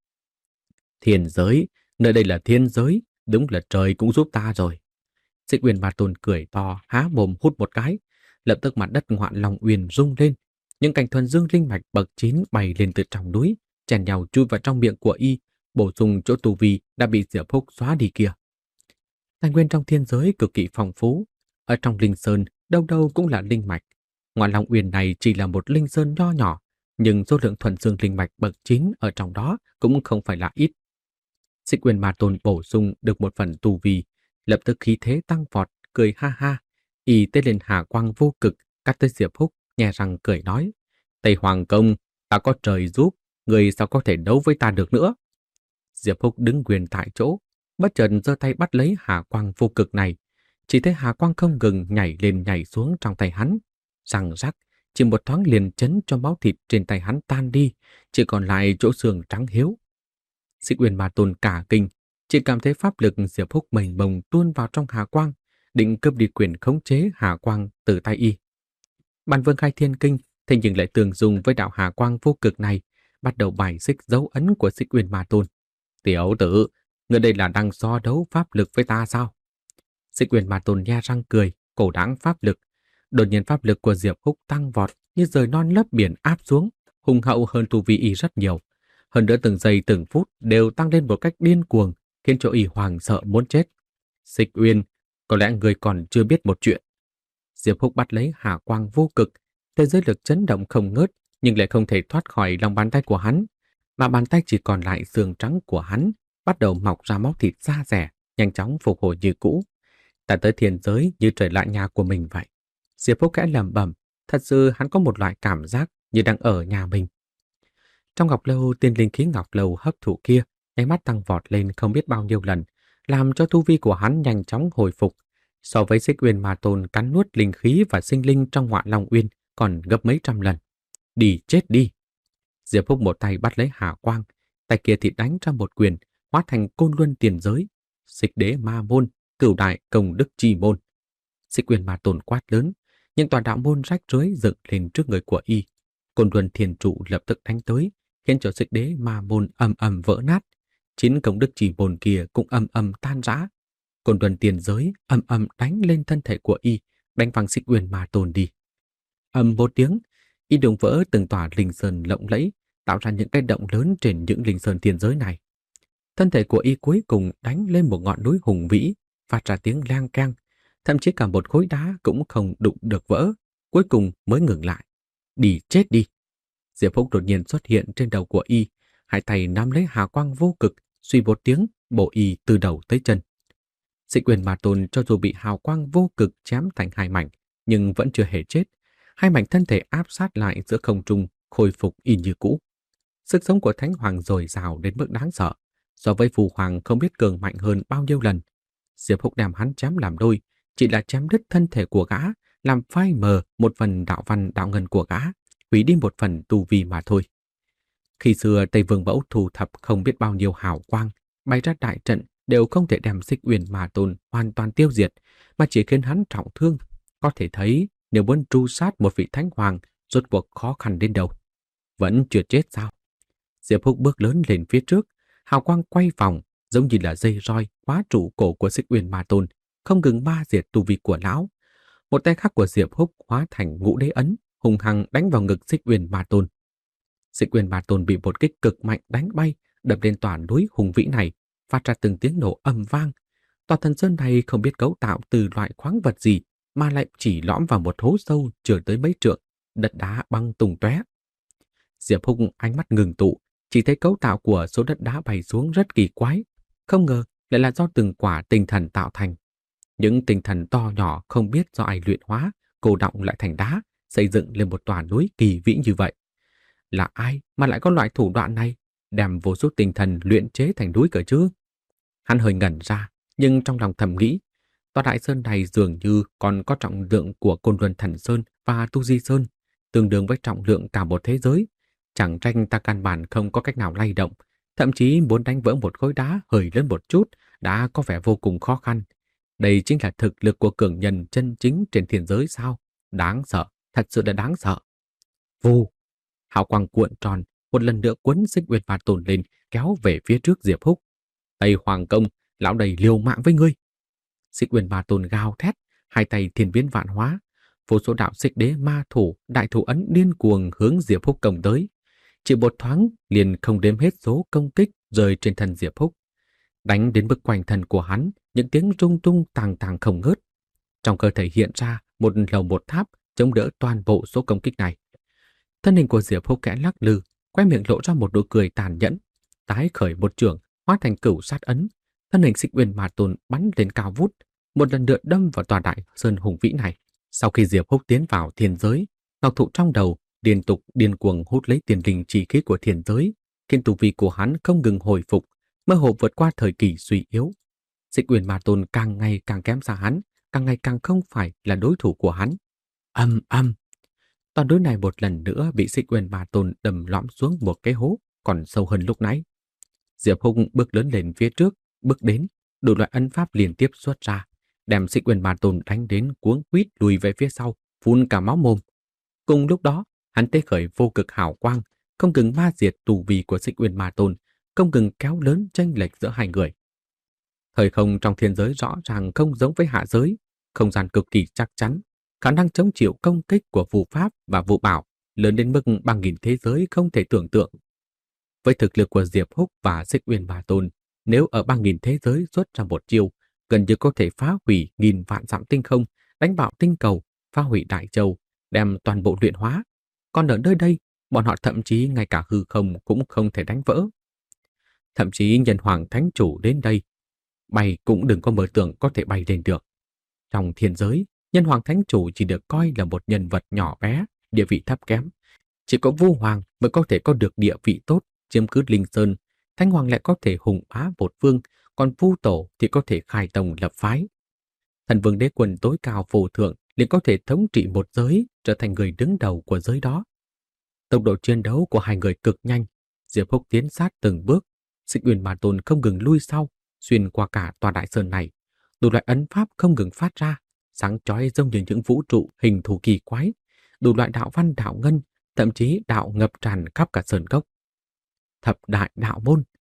Thiên giới, nơi đây là thiên giới, đúng là trời cũng giúp ta rồi. Xích Uyên Ma Tôn cười to, há mồm hút một cái, lập tức mặt đất Ngọa Long Uyên rung lên, những cành thuần dương linh mạch bậc chín bay lên từ trong núi, chèn nhau chui vào trong miệng của Y, bổ sung chỗ tu vi đã bị Diệp Húc xóa đi kia. Tài nguyên trong thiên giới cực kỳ phong phú, ở trong linh sơn đâu đâu cũng là linh mạch. Ngọa Long Uyên này chỉ là một linh sơn nho nhỏ, nhưng số lượng thuần dương linh mạch bậc chín ở trong đó cũng không phải là ít. Xích Uyên Ma Tôn bổ sung được một phần tu vi, lập tức khí thế tăng vọt, cười ha ha. Y tê lên hà quang vô cực, cắt tới Diệp Húc, nhè răng cười nói: Tây Hoàng Công, ta có trời giúp, người sao có thể đấu với ta được nữa? Diệp Húc đứng nguyên tại chỗ, bất chợt giơ tay bắt lấy hà quang vô cực này. Chỉ thấy hà quang không ngừng nhảy lên nhảy xuống trong tay hắn, răng rắc, chỉ một thoáng liền chấn cho máu thịt trên tay hắn tan đi, chỉ còn lại chỗ xương trắng hiếu. Xích Uyên Ma Tôn cả kinh, chỉ cảm thấy pháp lực Diệp Húc mênh mông tuôn vào trong hà quang, định cướp đi quyền khống chế hà quang từ tay Y. Bản Vương Khai Thiên Kinh thế nhưng lại tương dùng với đạo hà quang vô cực này, bắt đầu bài xích dấu ấn của Xích Uyên Ma Tôn. Tiểu tử, người đây là đang so đấu pháp lực với ta sao? Xích Uyên Ma Tôn nhe răng cười, cổ đáng pháp lực. Đột nhiên pháp lực của Diệp Húc tăng vọt như rời non lấp biển áp xuống, hùng hậu hơn tu vi Y rất nhiều. Hơn nữa từng giây từng phút đều tăng lên một cách điên cuồng, khiến cho Y hoàng sợ muốn chết. Xích Uyên, có lẽ người còn chưa biết một chuyện. Diệp Húc bắt lấy hà quang vô cực, thế giới lực chấn động không ngớt, nhưng lại không thể thoát khỏi lòng bàn tay của hắn, mà bàn tay chỉ còn lại xương trắng của hắn, bắt đầu mọc ra máu thịt da dẻ, nhanh chóng phục hồi như cũ. Ta tới thiên giới như trở lại nhà của mình vậy. Diệp Húc khẽ lẩm bẩm, thật sự hắn có một loại cảm giác như đang ở nhà mình. Trong ngọc lâu, tiên linh khí ngọc lâu hấp thụ kia, nháy mắt tăng vọt lên không biết bao nhiêu lần, làm cho tu vi của hắn nhanh chóng hồi phục. So với Xích Uyên Ma Tôn cắn nuốt linh khí và sinh linh trong Ngọa Long Uyên còn gấp mấy trăm lần. Đi chết đi! Diệp Húc một tay bắt lấy hà quang, tay kia thì đánh ra một quyền, hóa thành côn luân tiền giới, Xích Đế Ma Môn, Cửu Đại Công Đức Chi Môn. Xích Uyên Ma Tôn quát lớn, những tòa đạo môn rách rưới dựng lên trước người của Y. Côn luân thiền trụ lập tức đánh tới, khiến cho Xích Đế Ma Môn ầm ầm vỡ nát. Chín công đức chỉ bồn kia cũng âm âm tan rã. Côn luân tiền giới âm âm đánh lên thân thể của y, đánh văng Xích Uyên Ma Tôn đi. Ầm một tiếng, y đụng vỡ từng tòa linh sơn lộng lẫy, tạo ra những cái động lớn trên những linh sơn tiền giới này. Thân thể của y cuối cùng đánh lên một ngọn núi hùng vĩ, phát ra tiếng lang keng, thậm chí cả một khối đá cũng không đụng được vỡ, cuối cùng mới ngừng lại. Đi chết đi! Diệp Phúc đột nhiên xuất hiện trên đầu của y, hai tay nắm lấy hà quang vô cực, suy một tiếng, bổ y từ đầu tới chân. Xích Uyên Ma Tôn cho dù bị hào quang vô cực chém thành hai mảnh, nhưng vẫn chưa hề chết. Hai mảnh thân thể áp sát lại giữa không trung, khôi phục y như cũ. Sức sống của Thánh Hoàng dồi dào đến mức đáng sợ, so với Phù Hoàng không biết cường mạnh hơn bao nhiêu lần. Diệp Phúc đem hắn chém làm đôi, chỉ là chém đứt thân thể của gã, làm phai mờ một phần đạo văn đạo ngân của gã, hủy đi một phần tu vi mà thôi. Khi xưa Tây Vương Mẫu thu thập không biết bao nhiêu hào quang, bày ra đại trận đều không thể đem Xích Uyên Ma Tôn hoàn toàn tiêu diệt, mà chỉ khiến hắn trọng thương. Có thể thấy nếu muốn tru sát một vị thánh hoàng, rốt cuộc khó khăn đến đâu. Vẫn chưa chết sao? Diệp Húc bước lớn lên phía trước, hào quang quay vòng, giống như là dây roi khóa trụ cổ của Xích Uyên Ma Tôn, không ngừng ma diệt tu vi của lão. Một tay khác của Diệp Húc hóa thành ngũ đế ấn, hùng hăng đánh vào ngực Xích Uyên Ma Tôn. Xích Uyên Ma Tôn bị một kích cực mạnh đánh bay, đập lên tòa núi hùng vĩ này, phát ra từng tiếng nổ ầm vang. Tòa thần sơn này không biết cấu tạo từ loại khoáng vật gì, mà lại chỉ lõm vào một hố sâu chưa tới mấy trượng, đất đá băng tung tóe. Diệp Húc ánh mắt ngừng tụ, chỉ thấy cấu tạo của số đất đá bay xuống rất kỳ quái, không ngờ lại là do từng quả tinh thần tạo thành. Những tinh thần to nhỏ không biết do ai luyện hóa, cô đọng lại thành đá, xây dựng lên một tòa núi kỳ vĩ như vậy. Là ai mà lại có loại thủ đoạn này, đem vô số tinh thần luyện chế thành núi cỡ chứ? Hắn hơi ngẩn ra, nhưng trong lòng thầm nghĩ, tòa đại sơn này dường như còn có trọng lượng của Côn Luân Thần Sơn và Tu Di Sơn, tương đương với trọng lượng cả một thế giới. Chẳng tranh ta căn bản không có cách nào lay động, thậm chí muốn đánh vỡ một khối đá hơi lớn một chút đã có vẻ vô cùng khó khăn. Đây chính là thực lực của cường nhân chân chính trên thiên giới sao? Đáng sợ, thật sự là đáng sợ. Vù! Hào quang cuộn tròn, một lần nữa quấn Xích Uyên Ma Tôn lên, kéo về phía trước Diệp Húc. Tây Hoàng Công, lão đầy liều mạng với ngươi. Xích Uyên Ma Tôn gào thét, hai tay thiên biến vạn hóa, vô số đạo xích đế ma thủ, đại thủ ấn điên cuồng hướng Diệp Húc công tới. Chỉ một thoáng liền không đếm hết số công kích rơi trên thân Diệp Húc. Đánh đến mức quanh thân của hắn, những tiếng rung tung tàng tàng không ngớt. Trong cơ thể hiện ra một lầu một tháp chống đỡ toàn bộ số công kích này. Thân hình của Diệp Húc kẽ lắc lư, quay miệng lộ ra một nụ cười tàn nhẫn, tái khởi một trường, hóa thành cửu sát ấn. Thân hình Xích Uyên Ma Tôn bắn lên cao vút, một lần nữa đâm vào tòa đại sơn hùng vĩ này. Sau khi Diệp Húc tiến vào thiên giới, ngọc thụ trong đầu liên tục điên cuồng hút lấy tiền linh chi khí của thiên giới, khiến tu vi của hắn không ngừng hồi phục, mơ hồ vượt qua thời kỳ suy yếu. Xích Uyên Ma Tôn càng ngày càng kém xa hắn, càng ngày càng không phải là đối thủ của hắn. Âm âm, toàn đối này một lần nữa bị Xích Uyên Ma Tôn đâm lõm xuống một cái hố còn sâu hơn lúc nãy. Diệp Húc bước lớn lên phía trước, bước đến, đủ loại ấn pháp liên tiếp xuất ra, đem Xích Uyên Ma Tôn đánh đến cuống quýt lùi về phía sau, phun cả máu mồm. Cùng lúc đó, hắn tế khởi vô cực hào quang, không ngừng ma diệt tù vi của Xích Uyên Ma Tôn, không ngừng kéo lớn chênh lệch giữa hai người. Thời không trong thiên giới rõ ràng không giống với hạ giới, không gian cực kỳ chắc chắn, khả năng chống chịu công kích của phù pháp và vũ bảo lớn đến mức bằng nghìn thế giới không thể tưởng tượng. Với thực lực của Diệp Húc và Xích Uyên Ma Tôn, nếu ở ba nghìn thế giới xuất ra một chiêu, gần như có thể phá hủy nghìn vạn dặm tinh không, đánh bạo tinh cầu, phá hủy đại châu, đem toàn bộ luyện hóa. Còn ở nơi đây, bọn họ thậm chí ngay cả hư không cũng không thể đánh vỡ. Thậm chí Nhân Hoàng Thánh Chủ đến đây, bay cũng đừng có mơ tưởng có thể bay lên được. Trong thiên giới, Nhân Hoàng Thánh Chủ chỉ được coi là một nhân vật nhỏ bé, địa vị thấp kém. Chỉ có Vu Hoàng mới có thể có được địa vị tốt, chiếm cứ Linh Sơn. Thánh Hoàng lại có thể hùng bá một phương, còn Vu Tổ thì có thể khai tông lập phái. Thần Vương Đế Quân tối cao vô thượng liền có thể thống trị một giới, trở thành người đứng đầu của giới đó. Tốc độ chiến đấu của hai người cực nhanh, Diệp Húc tiến sát từng bước, Xích Uyên Ma Tôn không ngừng lui sau, xuyên qua cả tòa đại sơn này, đủ loại ấn pháp không ngừng phát ra, sáng chói giống như những vũ trụ hình thù kỳ quái, đủ loại đạo văn đạo ngân, thậm chí đạo ngập tràn khắp cả sơn cốc. Thập đại đạo môn.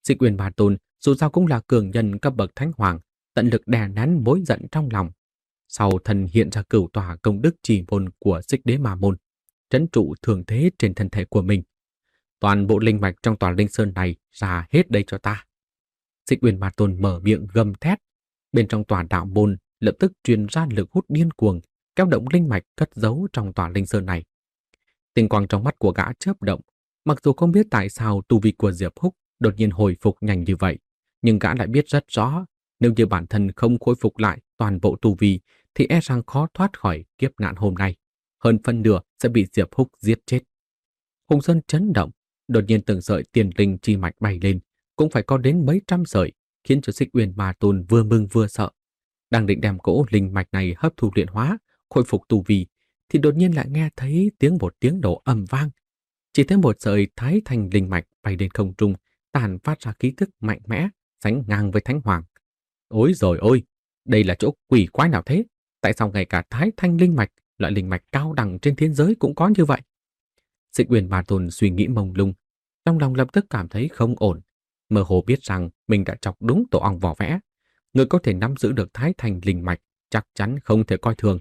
Xích Uyên Ma Tôn dù sao cũng là cường nhân cấp bậc thánh hoàng, tận lực đè nén mối giận trong lòng. Sau thần hiện ra cửu tòa công đức chỉ môn của Xích Đế Ma Môn, trấn trụ thường thế trên thân thể của mình. Toàn bộ linh mạch trong tòa linh sơn này ra hết đây cho ta. Xích Uyên Ma Tôn mở miệng gầm thét. Bên trong tòa đạo môn lập tức truyền ra lực hút điên cuồng, kéo động linh mạch cất giấu trong tòa linh sơn này. Tinh quang trong mắt của gã chớp động, mặc dù không biết tại sao tu vi của Diệp Húc đột nhiên hồi phục nhanh như vậy, nhưng gã lại biết rất rõ, nếu như bản thân không khôi phục lại toàn bộ tu vi thì e rằng khó thoát khỏi kiếp nạn hôm nay, hơn phân nửa sẽ bị Diệp Húc giết chết. Hùng Sơn chấn động, đột nhiên từng sợi tiền linh chi mạch bay lên, cũng phải có đến mấy trăm sợi, khiến cho Xích Uyên Ma Tôn vừa mừng vừa sợ. Đang định đem cỗ linh mạch này hấp thu luyện hóa, khôi phục tu vi, thì đột nhiên lại nghe thấy tiếng một tiếng nổ ầm vang. Chỉ thấy một sợi thái thành linh mạch bay lên không trung, tàn phát ra khí tức mạnh mẽ, sánh ngang với Thánh Hoàng. Ôi rồi ôi, đây là chỗ quỷ quái nào thế? Tại sao ngay cả thái thanh linh mạch, loại linh mạch cao đẳng trên thiên giới cũng có như vậy? Xích Uyên Ma Tôn suy nghĩ mông lung, trong lòng lập tức cảm thấy không ổn. Mơ hồ biết rằng mình đã chọc đúng tổ ong vỏ vẽ. Người có thể nắm giữ được thái thành linh mạch chắc chắn không thể coi thường.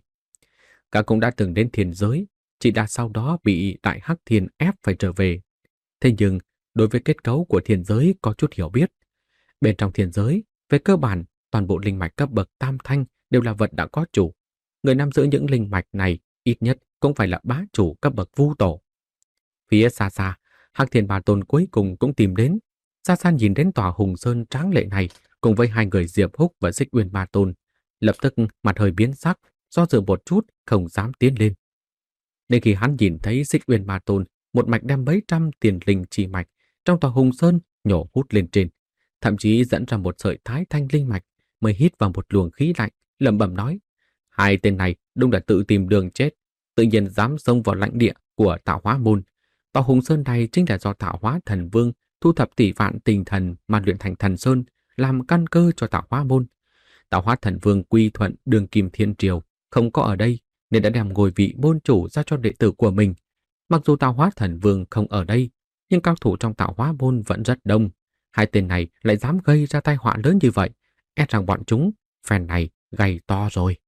Cả cũng đã từng đến thiên giới, chỉ đã sau đó bị Đại Hắc Thiên ép phải trở về. Thế nhưng, đối với kết cấu của thiên giới có chút hiểu biết. Bên trong thiên giới, về cơ bản, toàn bộ linh mạch cấp bậc tam thanh đều là vật đã có chủ. Người nắm giữ những linh mạch này ít nhất cũng phải là bá chủ cấp bậc vu tổ. Phía xa xa, Hắc Thiên Ma Tôn cuối cùng cũng tìm đến. Xa xa nhìn đến tòa Hùng Sơn tráng lệ này cùng với hai người Diệp Húc và Xích Uyên Ma Tôn, lập tức mặt hơi biến sắc, do dự một chút không dám tiến lên. Đến khi hắn nhìn thấy Xích Uyên Ma Tôn một mạch đem mấy trăm tiền linh chỉ mạch trong tòa Hùng Sơn nhổ hút lên trên, thậm chí dẫn ra một sợi thái thanh linh mạch, mới hít vào một luồng khí lạnh, lẩm bẩm nói: hai tên này đúng là tự tìm đường chết, tự nhiên dám xông vào lãnh địa của Tạo Hóa Môn. Tòa Hùng Sơn này chính là do Tạo Hóa Thần Vương thu thập tỷ vạn tinh thần mà luyện thành thần sơn, làm căn cơ cho Tạo Hóa Môn. Tạo Hóa Thần Vương quy thuận Đường Kim Thiên Triều không có ở đây, nên đã đem ngôi vị môn chủ ra cho đệ tử của mình. Mặc dù Tạo Hóa Thần Vương không ở đây, nhưng cao thủ trong Tạo Hóa Môn vẫn rất đông. Hai tên này lại dám gây ra tai họa lớn như vậy, e rằng bọn chúng phen này gay to rồi.